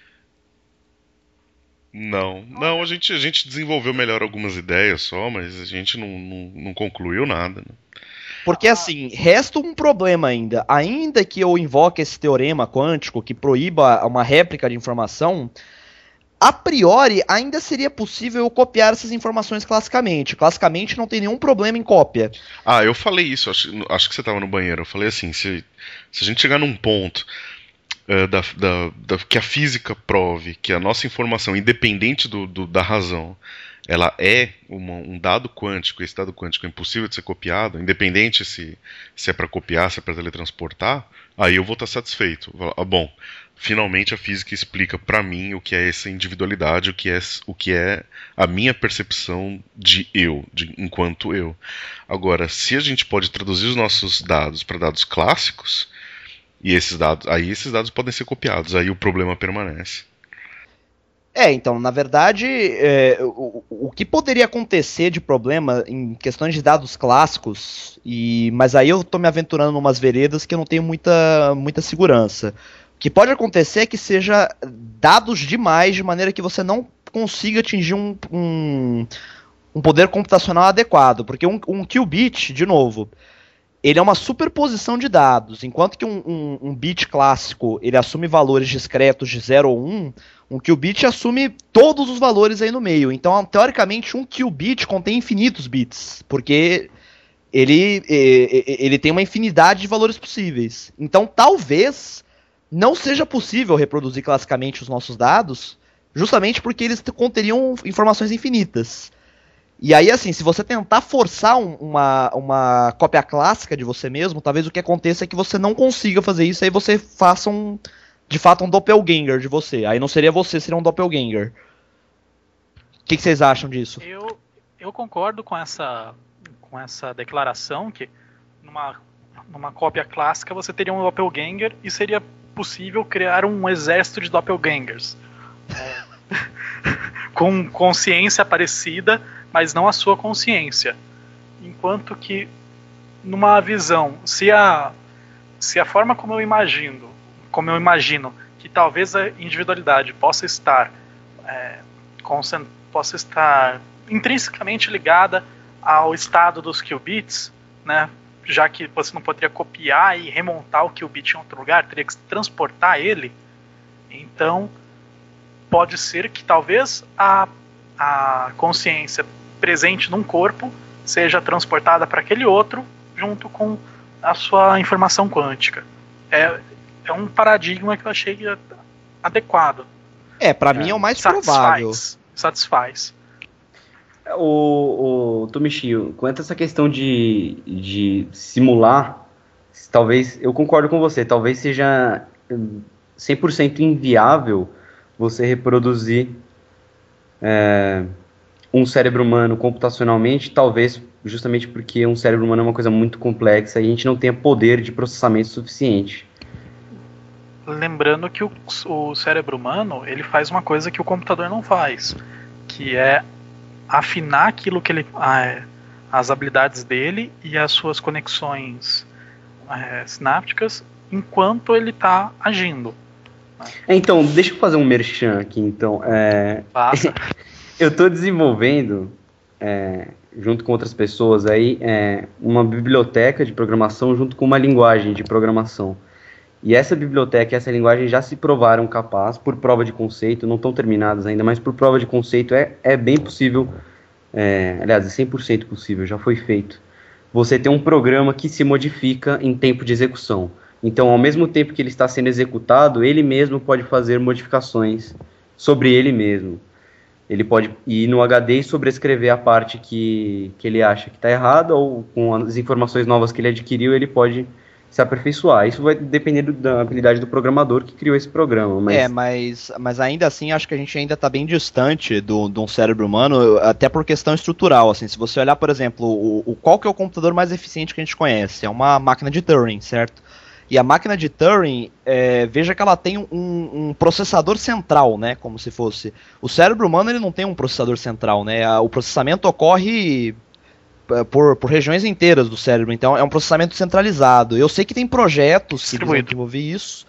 Speaker 1: Não, não, a gente, a gente desenvolveu melhor algumas ideias só, mas a gente não, não, não concluiu nada, né?
Speaker 2: Porque assim, resta um problema ainda. Ainda que eu invoque esse teorema quântico que proíba uma réplica de informação, a priori ainda seria possível eu copiar essas informações classicamente. Classicamente não tem nenhum problema em cópia.
Speaker 1: Ah, eu falei isso, acho, acho que você estava no banheiro. Eu falei assim, se, se a gente chegar num ponto eh, da, da- da- que a física prove que a nossa informação, independente do, do- da razão, ela é uma- um dado quântico, esse dado quântico é impossível de ser copiado, independente se, se é para copiar, se é para teletransportar, aí eu vou estar satisfeito. Vou falar, ah, bom, finalmente a física explica para mim o que é essa individualidade, o que é, o que é a minha percepção de eu, de enquanto eu. Agora, se a gente pode traduzir os nossos dados para dados clássicos, e esses dados, aí esses dados podem ser copiados, aí o problema permanece.
Speaker 2: É, então, na verdade, é, o, o que poderia acontecer de problema em questões de dados clássicos, e, mas aí eu tô me aventurando em umas veredas que eu não tenho muita, muita segurança. O que pode acontecer é que seja dados demais, de maneira que você não consiga atingir um, um, um poder computacional adequado, porque um, um qubit, de novo, ele é uma superposição de dados, enquanto que um, um, um bit clássico ele assume valores discretos de zero ou um, um qubit assume todos os valores aí no meio. Então, teoricamente, um qubit contém infinitos bits, porque ele, e- e- ele tem uma infinidade de valores possíveis. Então, talvez não seja possível reproduzir classicamente os nossos dados, justamente porque eles t- conteriam informações infinitas. E aí, assim, se você tentar forçar um- uma, uma cópia clássica de você mesmo, talvez o que aconteça é que você não consiga fazer isso, aí você faça um, de fato, um doppelganger de você. Aí não seria você, seria um doppelganger. O que, que vocês acham disso?
Speaker 4: Eu, eu concordo com essa, com essa declaração que numa, numa cópia clássica você teria um doppelganger e seria possível criar um exército de doppelgangers. É, com consciência parecida, mas não a sua consciência. Enquanto que numa visão, se a, se a forma como eu imagino, como eu imagino que talvez a individualidade possa estar é, concent- possa estar intrinsecamente ligada ao estado dos qubits, né? Já que você não poderia copiar e remontar o qubit em outro lugar, teria que transportar ele. Então, pode ser que talvez a, a consciência presente num corpo seja transportada para aquele outro junto com a sua informação quântica. É, é um paradigma que eu achei adequado.
Speaker 2: É, pra mim é o mais provável.
Speaker 4: Satisfaz. Satisfaz.
Speaker 3: O, o Tomichio, quanto a essa questão de, de simular, talvez, eu concordo com você, talvez seja hum, cem por cento inviável você reproduzir é, um cérebro humano computacionalmente, talvez justamente porque um cérebro humano é uma coisa muito complexa e a gente não tenha poder de processamento suficiente.
Speaker 4: Lembrando que o, o cérebro humano, ele faz uma coisa que o computador não faz, que é afinar aquilo que ele, a, as habilidades dele e as suas conexões é, sinápticas enquanto ele está agindo.
Speaker 3: É, então, deixa eu fazer um merchan aqui, então. É... eu estou desenvolvendo, é, junto com outras pessoas aí, é, uma biblioteca de programação junto com uma linguagem de programação. E essa biblioteca e essa linguagem já se provaram capazes, por prova de conceito, não estão terminadas ainda, mas por prova de conceito é, é bem possível, é, aliás, é cem por cento possível, já foi feito. Você tem um programa que se modifica em tempo de execução. Então, ao mesmo tempo que ele está sendo executado, ele mesmo pode fazer modificações sobre ele mesmo. Ele pode ir no H D e sobrescrever a parte que, que ele acha que está errada, ou com as informações novas que ele adquiriu, ele pode se aperfeiçoar. Isso vai depender do, da habilidade do programador que criou esse programa. Mas...
Speaker 2: É, mas, mas ainda assim, acho que a gente ainda está bem distante do, de um cérebro humano, até por questão estrutural. Assim, se você olhar, por exemplo, o, o, qual que é o computador mais eficiente que a gente conhece? É uma máquina de Turing, certo? E a máquina de Turing, é, veja que ela tem um, um processador central, né, como se fosse. O cérebro humano ele não tem um processador central, né, o processamento ocorre por, por regiões inteiras do cérebro, então é um processamento centralizado. Eu sei que tem projetos que vão desenvolver isso,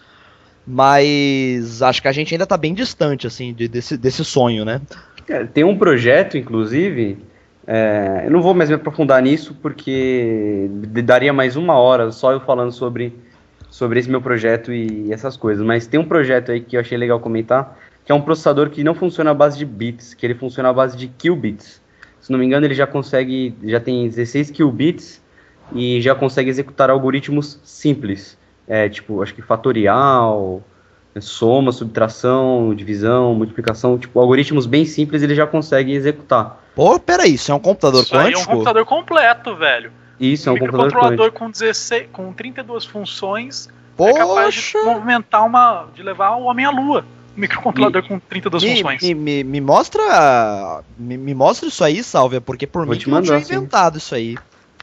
Speaker 2: mas acho que a gente ainda está bem distante, assim, de, desse, desse sonho, né.
Speaker 3: É, tem um projeto, inclusive, é, eu não vou mais me aprofundar nisso, porque daria mais uma hora só eu falando sobre... sobre esse meu projeto e essas coisas, mas tem um projeto aí que eu achei legal comentar, que é um processador que não funciona à base de bits, que ele funciona à base de qubits. Se não me engano, ele já consegue, já tem dezesseis qubits e já consegue executar algoritmos simples, é, tipo, acho que fatorial, soma, subtração, divisão, multiplicação, tipo, algoritmos bem simples ele já consegue executar.
Speaker 2: Pô, peraí, isso é um computador
Speaker 4: isso
Speaker 2: quântico?
Speaker 4: Isso é um computador completo, velho.
Speaker 3: Isso, é um
Speaker 4: microcontrolador com, dezesseis, com trinta e duas funções.
Speaker 2: Poxa.
Speaker 4: É capaz de movimentar uma. de levar o homem à lua. Um microcontrolador me, com trinta e duas
Speaker 2: me,
Speaker 4: funções.
Speaker 2: Me, me, me mostra. Me, me mostra isso aí, Sálvia, porque por
Speaker 3: Vou
Speaker 2: mim
Speaker 3: te
Speaker 2: que não
Speaker 3: mandar,
Speaker 2: tinha inventado isso aí.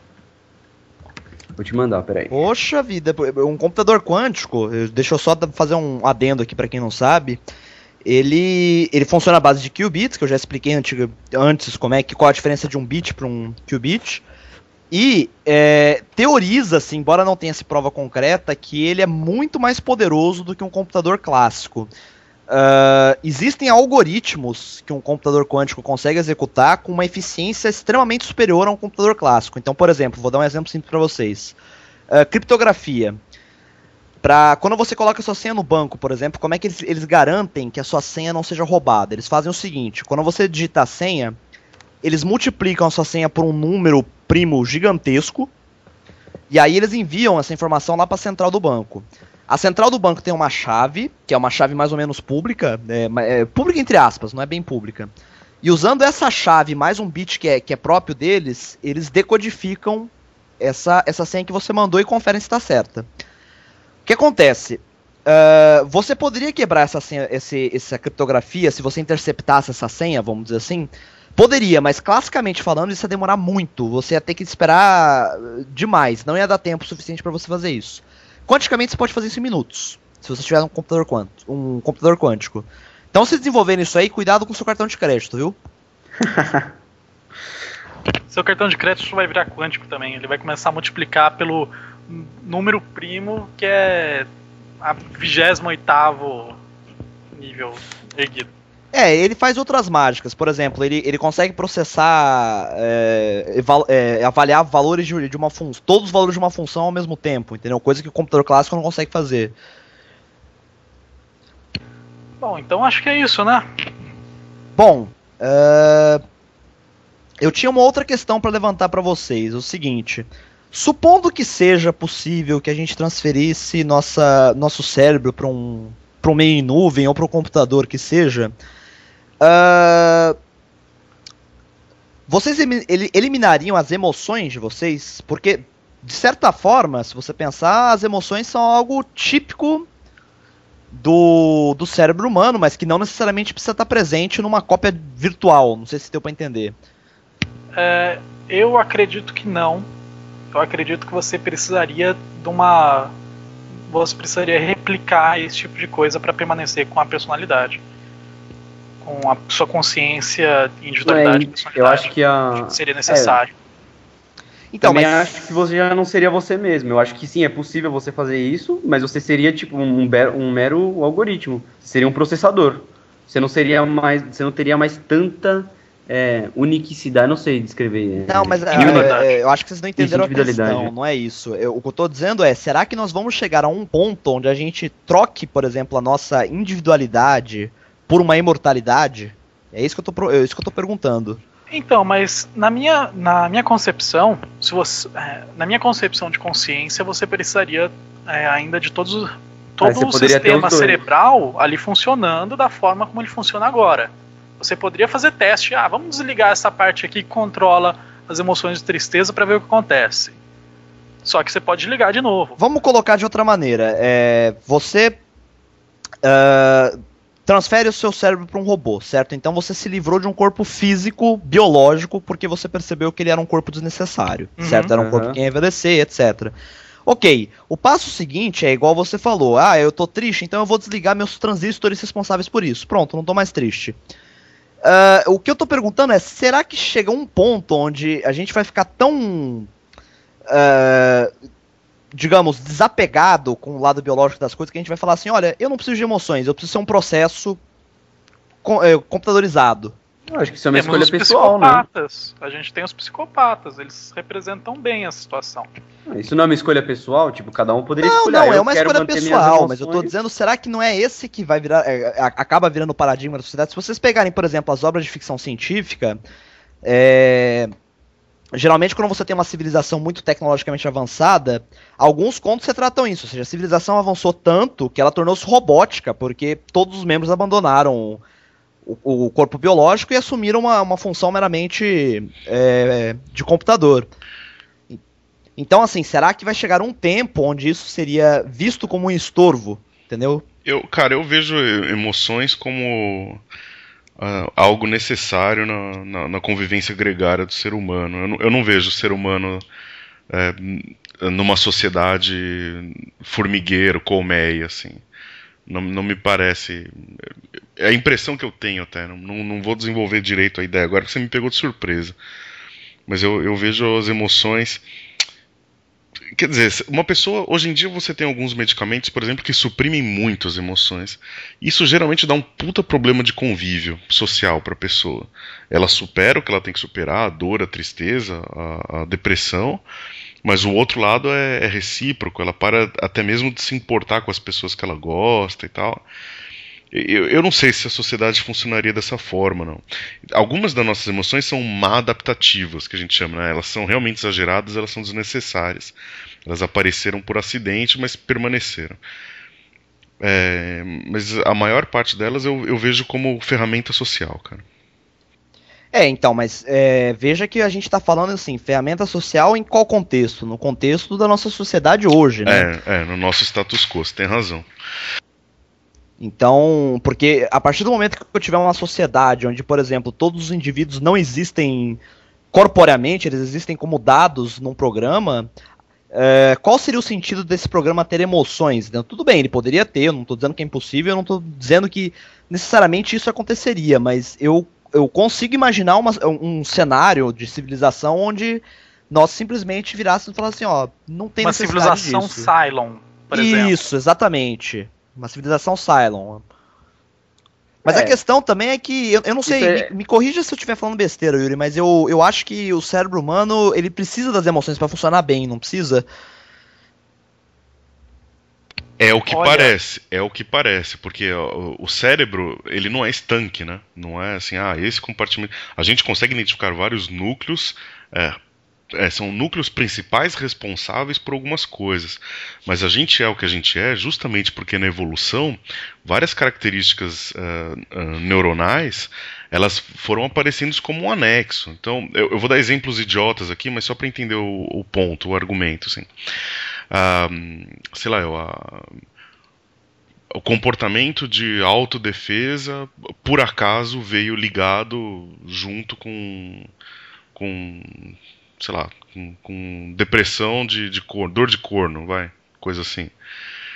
Speaker 3: Vou te mandar, peraí.
Speaker 2: Poxa vida, um computador quântico, deixa eu só fazer um adendo aqui pra quem não sabe. Ele, ele funciona à base de qubits, que eu já expliquei antiga, antes como é que, qual a diferença de um bit para um qubit. E é, teoriza-se, embora não tenha essa prova concreta, que ele é muito mais poderoso do que um computador clássico. Uh, existem algoritmos que um computador quântico consegue executar com uma eficiência extremamente superior a um computador clássico. Então, por exemplo, vou dar um exemplo simples para vocês. Uh, criptografia. Pra, quando você coloca a sua senha no banco, por exemplo, como é que eles, eles garantem que a sua senha não seja roubada? Eles fazem o seguinte, quando você digita a senha, eles multiplicam a sua senha por um número primo gigantesco, e aí eles enviam essa informação lá para a central do banco. A central do banco tem uma chave, que é uma chave mais ou menos pública, é, é, pública entre aspas, não é bem pública. E usando essa chave mais um bit que é, que é próprio deles, eles decodificam essa, essa senha que você mandou e conferem se está certa. O que acontece? Uh, você poderia quebrar essa, senha, esse, essa criptografia se você interceptasse essa senha, vamos dizer assim? Poderia, mas classicamente falando, isso ia demorar muito. Você ia ter que esperar demais. Não ia dar tempo suficiente para você fazer isso. Quanticamente, você pode fazer isso em minutos. Se você tiver um computador, quant um computador quântico. Então, se desenvolverem isso aí, cuidado com o seu cartão de crédito, viu?
Speaker 4: Seu cartão de crédito vai virar quântico também. Ele vai começar a multiplicar pelo número primo, que é a vigésimo oitavo nível erguido.
Speaker 2: É, ele faz outras mágicas, por exemplo, ele, ele consegue processar, é, eval, é, avaliar valores de, de uma função, todos os valores de uma função ao mesmo tempo, entendeu? Coisa que o computador clássico não consegue fazer.
Speaker 4: Bom, então acho que é isso, né?
Speaker 2: Bom, uh, eu tinha uma outra questão para levantar para vocês, o seguinte, supondo que seja possível que a gente transferisse nossa, nosso cérebro para um, para um meio em nuvem ou para um computador que seja... Uh, vocês eliminariam as emoções de vocês? Porque, de certa forma, se você pensar, as emoções são algo típico do, do cérebro humano, mas que não necessariamente precisa estar presente numa cópia virtual. Não sei se deu para entender.
Speaker 4: É, eu acredito que não. Eu acredito que você precisaria de uma... Você precisaria replicar esse tipo de coisa para permanecer com a personalidade. Com a sua consciência, individualidade,
Speaker 3: é,
Speaker 4: personalidade.
Speaker 3: Eu acho que a...
Speaker 4: seria necessário.
Speaker 2: Então,
Speaker 3: Também
Speaker 2: mas
Speaker 3: acho que você já não seria você mesmo. Eu acho que sim, é possível você fazer isso, mas você seria tipo um, um mero, um mero algoritmo. Você seria um processador. Você não seria mais, você não teria mais tanta é, unicidade, não sei descrever.
Speaker 2: Não, mas é,
Speaker 4: Individualidade.
Speaker 2: é, eu acho que vocês não entenderam a
Speaker 3: individualidade.
Speaker 2: questão, não é isso. Eu- o que eu tô dizendo é, será que nós vamos chegar a um ponto onde a gente troque, por exemplo, a nossa individualidade por uma imortalidade? É isso que eu tô, pro- é isso que eu tô perguntando.
Speaker 4: Então, mas na minha, na minha concepção, se você, é, na minha concepção de consciência, você precisaria é, ainda de todos, os- todo
Speaker 3: você
Speaker 4: o
Speaker 3: poderia ter
Speaker 4: sistema
Speaker 3: os dois.
Speaker 4: cerebral ali funcionando da forma como ele funciona agora. Você poderia fazer teste, ah, vamos desligar essa parte aqui que controla as emoções de tristeza para ver o que acontece. Só que você pode ligar de novo.
Speaker 2: Vamos colocar de outra maneira. É, você ah, transfere o seu cérebro para um robô, certo? Então você se livrou de um corpo físico, biológico, porque você percebeu que ele era um corpo desnecessário,
Speaker 4: Uhum.
Speaker 2: certo? Era um
Speaker 3: Uhum.
Speaker 2: corpo que ia envelhecer, etcétera. Ok, o passo seguinte é igual você falou. Ah, eu tô triste, então eu vou desligar meus transistores responsáveis por isso. Pronto, não tô mais triste. Ah, o que eu tô perguntando é, será que chega um ponto onde a gente vai ficar tão, ah, digamos, desapegado com o lado biológico das coisas que a gente vai falar assim, olha, eu não preciso de emoções, eu preciso ser um processo com- eh, computadorizado.
Speaker 3: Eu acho que isso é uma
Speaker 4: Temos
Speaker 3: escolha
Speaker 4: os
Speaker 3: pessoal, né?
Speaker 4: psicopatas. A gente tem os psicopatas, eles representam bem a situação.
Speaker 3: Isso não é uma escolha pessoal, tipo, cada um poderia
Speaker 2: Não,
Speaker 3: escolher.
Speaker 2: não,
Speaker 3: ah,
Speaker 2: é
Speaker 3: eu
Speaker 2: uma
Speaker 3: quero
Speaker 2: escolha
Speaker 3: manter minhas
Speaker 2: pessoal, mas eu tô
Speaker 3: emoções.
Speaker 2: dizendo, será que não é esse que vai virar, é, a- acaba virando o paradigma da sociedade? Se vocês pegarem, por exemplo, as obras de ficção científica, é, geralmente quando você tem uma civilização muito tecnologicamente avançada, alguns contos retratam isso, ou seja, a civilização avançou tanto que ela tornou-se robótica, porque todos os membros abandonaram o, o corpo biológico e assumiram uma, uma função meramente é, de computador. Então, assim, será que vai chegar um tempo onde isso seria visto como um estorvo, entendeu?
Speaker 1: Eu, cara, eu vejo emoções como ah, algo necessário na, na, na convivência gregária do ser humano. Eu não, eu não vejo o ser humano é, numa sociedade formigueiro, colmeia, assim. Não, não me parece. É a impressão que eu tenho até. Não, não vou desenvolver direito a ideia agora, porque você me pegou de surpresa. Mas eu, eu vejo as emoções. Quer dizer, uma pessoa. Hoje em dia você tem alguns medicamentos, por exemplo, que suprimem muito as emoções. Isso geralmente dá um puta problema de convívio social pra pessoa. Ela supera o que ela tem que superar, a dor, a tristeza, a, a depressão. Mas o outro lado é, é recíproco, ela para até mesmo de se importar com as pessoas que ela gosta e tal. Eu, eu não sei se a sociedade funcionaria dessa forma, não. Algumas das nossas emoções são mal-adaptativas, que a gente chama, né? Elas são realmente exageradas, elas são desnecessárias. Elas apareceram por acidente, mas permaneceram. É, mas a maior parte delas eu, eu vejo como ferramenta social, cara.
Speaker 2: É, então, mas é, veja que a gente tá falando assim, ferramenta social em qual contexto? No contexto da nossa sociedade hoje, né?
Speaker 1: É, é, no nosso status quo, você tem razão.
Speaker 2: Então, porque a partir do momento que eu tiver uma sociedade onde, por exemplo, todos os indivíduos não existem corporeamente, eles existem como dados num programa, é, qual seria o sentido desse programa ter emoções? Né? Tudo bem, ele poderia ter, eu não estou dizendo que é impossível, eu não estou dizendo que necessariamente isso aconteceria, mas eu, eu consigo imaginar uma, um cenário de civilização onde nós simplesmente virássemos e falassem, ó, não tem
Speaker 4: Uma
Speaker 2: necessidade
Speaker 4: civilização
Speaker 2: disso.
Speaker 4: Cylon, por exemplo.
Speaker 2: Isso, exatamente. Uma civilização Cylon. Mas
Speaker 3: É.
Speaker 2: a questão também é que, eu, eu não sei,
Speaker 3: Isso é-
Speaker 2: me, me corrija se eu estiver falando besteira, Yuri, mas eu, eu acho que o cérebro humano, ele precisa das emoções pra funcionar bem, não precisa?
Speaker 1: É o que
Speaker 4: Olha.
Speaker 1: parece, é o que parece, porque ó, o cérebro, ele não é estanque, né? Não é assim, ah, esse compartimento... A gente consegue identificar vários núcleos, é, é, são núcleos principais responsáveis por algumas coisas, mas a gente é o que a gente é justamente porque na evolução, várias características uh, uh, neuronais, elas foram aparecendo como um anexo. Então, eu, eu vou dar exemplos idiotas aqui, mas só para entender o, o ponto, o argumento, assim. Ah, sei lá, eu, a, o comportamento de autodefesa por acaso veio ligado junto com, com sei lá, com, com depressão de, de corno, dor de corno, vai, coisa assim.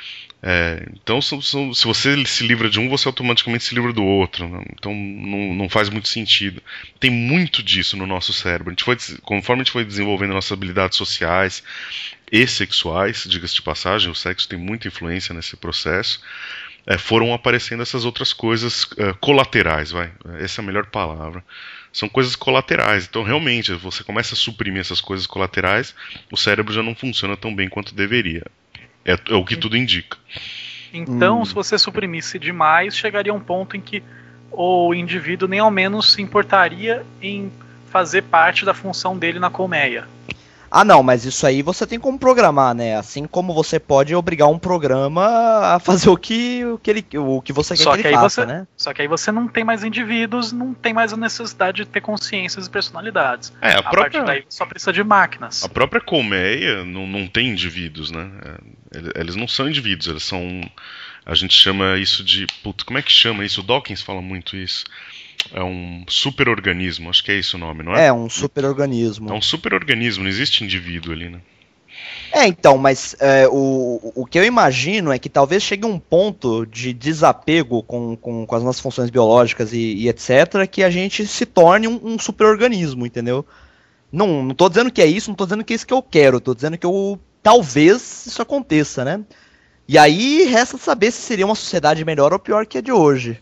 Speaker 1: É, então, são, são, se você se livra de um, você automaticamente se livra do outro. Né? Então, não, não faz muito sentido. Tem muito disso no nosso cérebro. A gente foi, conforme a gente foi desenvolvendo nossas habilidades sociais e sexuais, diga-se de passagem, o sexo tem muita influência nesse processo, é, foram aparecendo essas outras coisas uh, colaterais, vai. Essa é a melhor palavra. São coisas colaterais. Então, realmente, você começa a suprimir essas coisas colaterais, o cérebro já não funciona tão bem quanto deveria. É, é o que tudo indica.
Speaker 4: Então,
Speaker 2: Hum.
Speaker 4: se você suprimisse demais, chegaria a um ponto em que o indivíduo nem ao menos se importaria em fazer parte da função dele na colmeia.
Speaker 2: Ah, não, mas isso aí você tem como programar, né? Assim como você pode obrigar um programa a fazer o que, o que, ele, o que você quer
Speaker 4: Só
Speaker 2: que
Speaker 4: que,
Speaker 2: ele
Speaker 4: aí
Speaker 2: faça,
Speaker 4: você,
Speaker 2: né?
Speaker 4: só que aí você não tem mais indivíduos, não tem mais a necessidade de ter consciências e personalidades.
Speaker 1: É, a,
Speaker 4: a
Speaker 1: própria,
Speaker 4: partir daí só precisa de máquinas.
Speaker 1: a própria colmeia não, não tem indivíduos, né? É, eles não são indivíduos, eles são... A gente chama isso de... Putz, como é que chama isso? O Dawkins fala muito isso. É um superorganismo, acho que é esse o nome, não é?
Speaker 2: É, um superorganismo.
Speaker 1: É um superorganismo, não existe indivíduo ali, né?
Speaker 2: É, então, mas é, o, o que eu imagino é que talvez chegue um ponto de desapego com, com, com as nossas funções biológicas e, e etcétera, que a gente se torne um, um superorganismo, entendeu? Não, não tô dizendo que é isso, não tô dizendo que é isso que eu quero, tô dizendo que eu, talvez isso aconteça, né? E aí resta saber se seria uma sociedade melhor ou pior que a de hoje.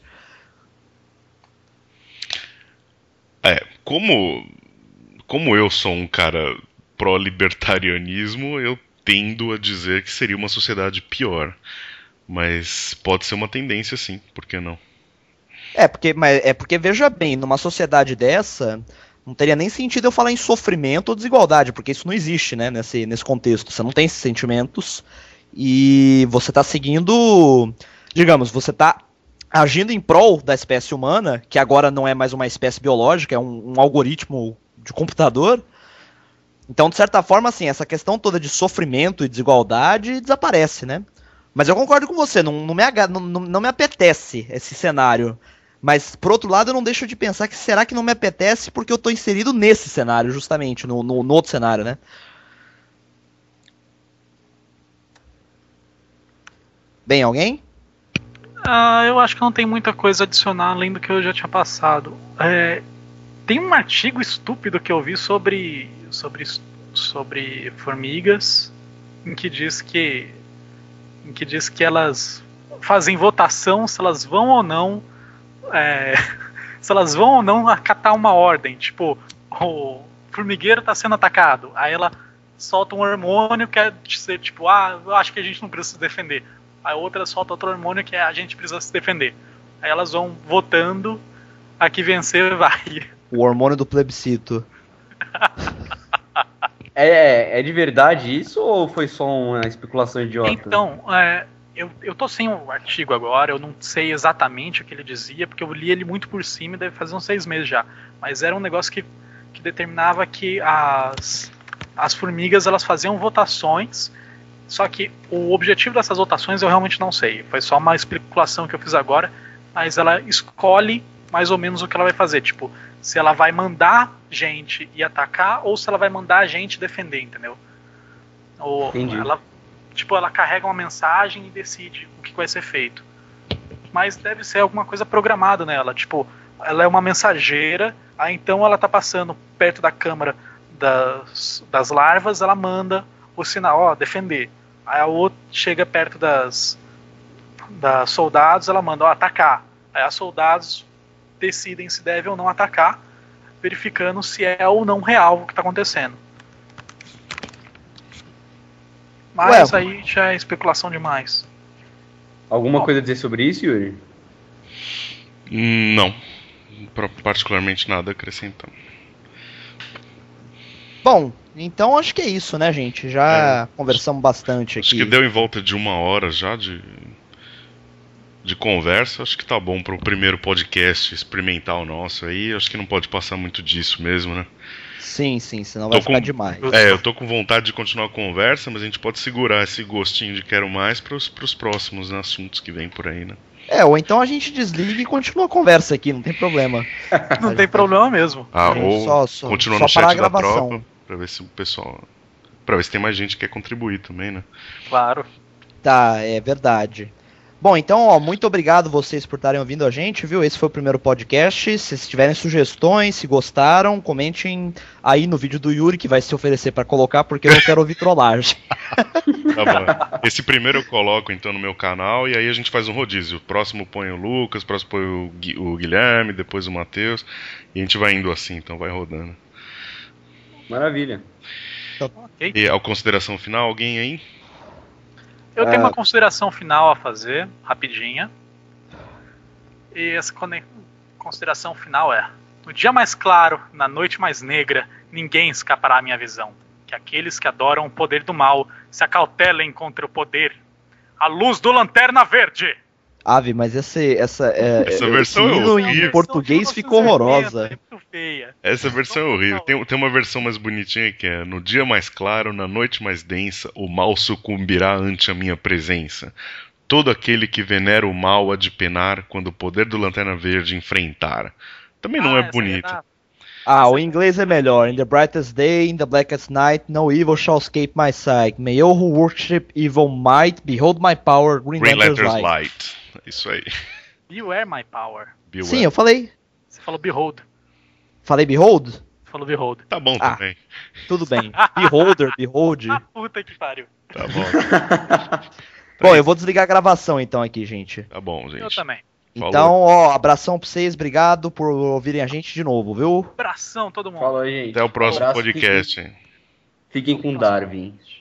Speaker 1: É, como, como eu sou um cara pró-libertarianismo, eu tendo a dizer que seria uma sociedade pior. Mas pode ser uma tendência, sim, por que não?
Speaker 2: É, porque, mas, é porque, veja bem, numa sociedade dessa, não teria nem sentido eu falar em sofrimento ou desigualdade, porque isso não existe, né, nesse, nesse contexto. Você não tem esses sentimentos e você está seguindo, digamos, você está agindo em prol da espécie humana, que agora não é mais uma espécie biológica, é um, um algoritmo de computador. Então, de certa forma, assim, essa questão toda de sofrimento e desigualdade desaparece, né? Mas eu concordo com você, não, não, me, aga- não, não, não me apetece esse cenário. Mas, por outro lado, eu não deixo de pensar que será que não me apetece porque eu estou inserido nesse cenário, justamente, no, no, no outro cenário, né? Bem, alguém?
Speaker 4: Ah, eu acho que não tem muita coisa a adicionar além do que eu já tinha passado. É, tem um artigo estúpido que eu vi sobre, sobre, sobre formigas, em que diz que, em que diz que elas fazem votação se elas vão ou não, é, se elas vão ou não acatar uma ordem. Tipo, o formigueiro está sendo atacado, aí ela solta um hormônio que quer dizer, tipo, ah, eu acho que a gente não precisa se defender. A outra solta outro hormônio que é a gente precisa se defender. Aí elas vão votando, a que vencer vai.
Speaker 2: O hormônio do plebiscito.
Speaker 3: É, é de verdade isso ou foi só uma especulação idiota?
Speaker 4: Então, é, eu, eu tô sem o artigo agora, eu não sei exatamente o que ele dizia, porque eu li ele muito por cima e deve fazer uns seis meses já. Mas era um negócio que, que determinava que as, as formigas elas faziam votações. Só que o objetivo dessas votações eu realmente não sei. Foi só uma especulação que eu fiz agora. Mas ela escolhe mais ou menos o que ela vai fazer. Tipo, se ela vai mandar gente ir atacar ou se ela vai mandar a gente defender, entendeu? Ou
Speaker 3: Entendi.
Speaker 4: ela, tipo, ela carrega uma mensagem e decide o que vai ser feito. Mas deve ser alguma coisa programada nela. Tipo, ela é uma mensageira. Aí então ela tá passando perto da câmara das, das larvas. Ela manda o sinal, ó, defender. Aí a outra chega perto das, das soldados, ela manda, ó, atacar. Aí as soldados decidem se deve ou não atacar, verificando se é ou não real o que está acontecendo. Mas
Speaker 2: Ué.
Speaker 4: aí já é especulação demais.
Speaker 3: Alguma
Speaker 4: Bom.
Speaker 3: coisa a dizer sobre isso, Yuri?
Speaker 1: Não. Pra- Particularmente nada a acrescentar.
Speaker 2: Bom, então acho que é isso, né, gente? Já conversamos bastante
Speaker 1: Acho
Speaker 2: aqui.
Speaker 1: que deu em volta de uma hora já de, de conversa. Acho que tá bom para o primeiro podcast experimental nosso aí. Acho que não pode passar muito disso mesmo, né?
Speaker 2: Sim, sim, senão
Speaker 1: Tô
Speaker 2: vai ficar
Speaker 1: com-
Speaker 2: demais.
Speaker 1: É, eu tô com vontade de continuar a conversa, mas a gente pode segurar esse gostinho de quero mais pros, pros próximos, né, assuntos que vem por aí, né?
Speaker 2: É, ou então a gente desliga e continua a conversa aqui, não tem problema.
Speaker 4: Não tem problema mesmo.
Speaker 1: Ah,
Speaker 2: Sim,
Speaker 1: ou
Speaker 2: só- só-
Speaker 1: continua
Speaker 2: só
Speaker 1: no
Speaker 2: parar
Speaker 1: chat
Speaker 2: a
Speaker 1: da
Speaker 2: gravação.
Speaker 1: tropa, pra ver se o pessoal... Pra ver se tem mais gente que quer contribuir também, né?
Speaker 4: Claro.
Speaker 2: Tá, é verdade. Bom, então, ó, muito obrigado vocês por estarem ouvindo a gente, viu? Esse foi o primeiro podcast. Se tiverem sugestões, se gostaram, comentem aí no vídeo do Yuri, que vai se oferecer pra colocar, porque eu não quero ouvir trollagem.
Speaker 1: Tá bom. Esse primeiro eu coloco então no meu canal e aí a gente faz um rodízio. O próximo põe o Lucas, o próximo põe o, Gui, o Guilherme, depois o Matheus. E a gente vai indo assim, então vai rodando.
Speaker 3: Maravilha.
Speaker 4: Ok.
Speaker 1: E a consideração final, alguém aí?
Speaker 4: Eu tenho
Speaker 2: Ah.
Speaker 4: uma consideração final a fazer, rapidinha. E essa cone- consideração final é: no dia mais claro, na noite mais negra, ninguém escapará à minha visão. Que aqueles que adoram o poder do mal se acautelem contra o poder. A luz do Lanterna Verde!
Speaker 2: Ave, mas esse, essa, é,
Speaker 1: Essa
Speaker 2: esse
Speaker 1: versão é
Speaker 2: hino
Speaker 1: horrível.
Speaker 2: em português ficou horrorosa.
Speaker 4: É muito feia.
Speaker 1: Essa versão é horrível. Tem, tem uma versão mais bonitinha que é: no dia mais claro, na noite mais densa, o mal sucumbirá ante a minha presença. Todo aquele que venera o mal há de penar quando o poder do Lanterna Verde enfrentar. Também não
Speaker 4: Ah,
Speaker 1: é
Speaker 4: essa
Speaker 1: bonito.
Speaker 4: da-
Speaker 2: Ah, o inglês é melhor. In the brightest day, in the blackest night, no evil shall escape my sight. May all who worship evil might behold my power, Green,
Speaker 1: Green
Speaker 2: Lantern's
Speaker 1: Lantern's
Speaker 2: light.
Speaker 1: Light. Isso aí.
Speaker 4: Beware my power.
Speaker 1: Beware.
Speaker 2: Sim, eu falei.
Speaker 4: Você falou behold.
Speaker 2: Falei behold?
Speaker 4: Você falou behold.
Speaker 1: Tá bom
Speaker 2: Ah.
Speaker 1: também.
Speaker 2: Tudo bem. Beholder, behold.
Speaker 4: Ah, puta que pariu.
Speaker 1: Tá bom.
Speaker 2: Bom, eu vou desligar a gravação então aqui, gente.
Speaker 1: Tá bom,
Speaker 4: Eu
Speaker 1: gente.
Speaker 4: também.
Speaker 1: Falou.
Speaker 2: Então, ó, abração pra vocês, obrigado por ouvirem a gente de novo, viu?
Speaker 4: Abração, todo mundo.
Speaker 3: Falou, gente.
Speaker 1: Até o próximo
Speaker 3: Abraço,
Speaker 1: podcast.
Speaker 3: Fiquem, fiquem com Darwin.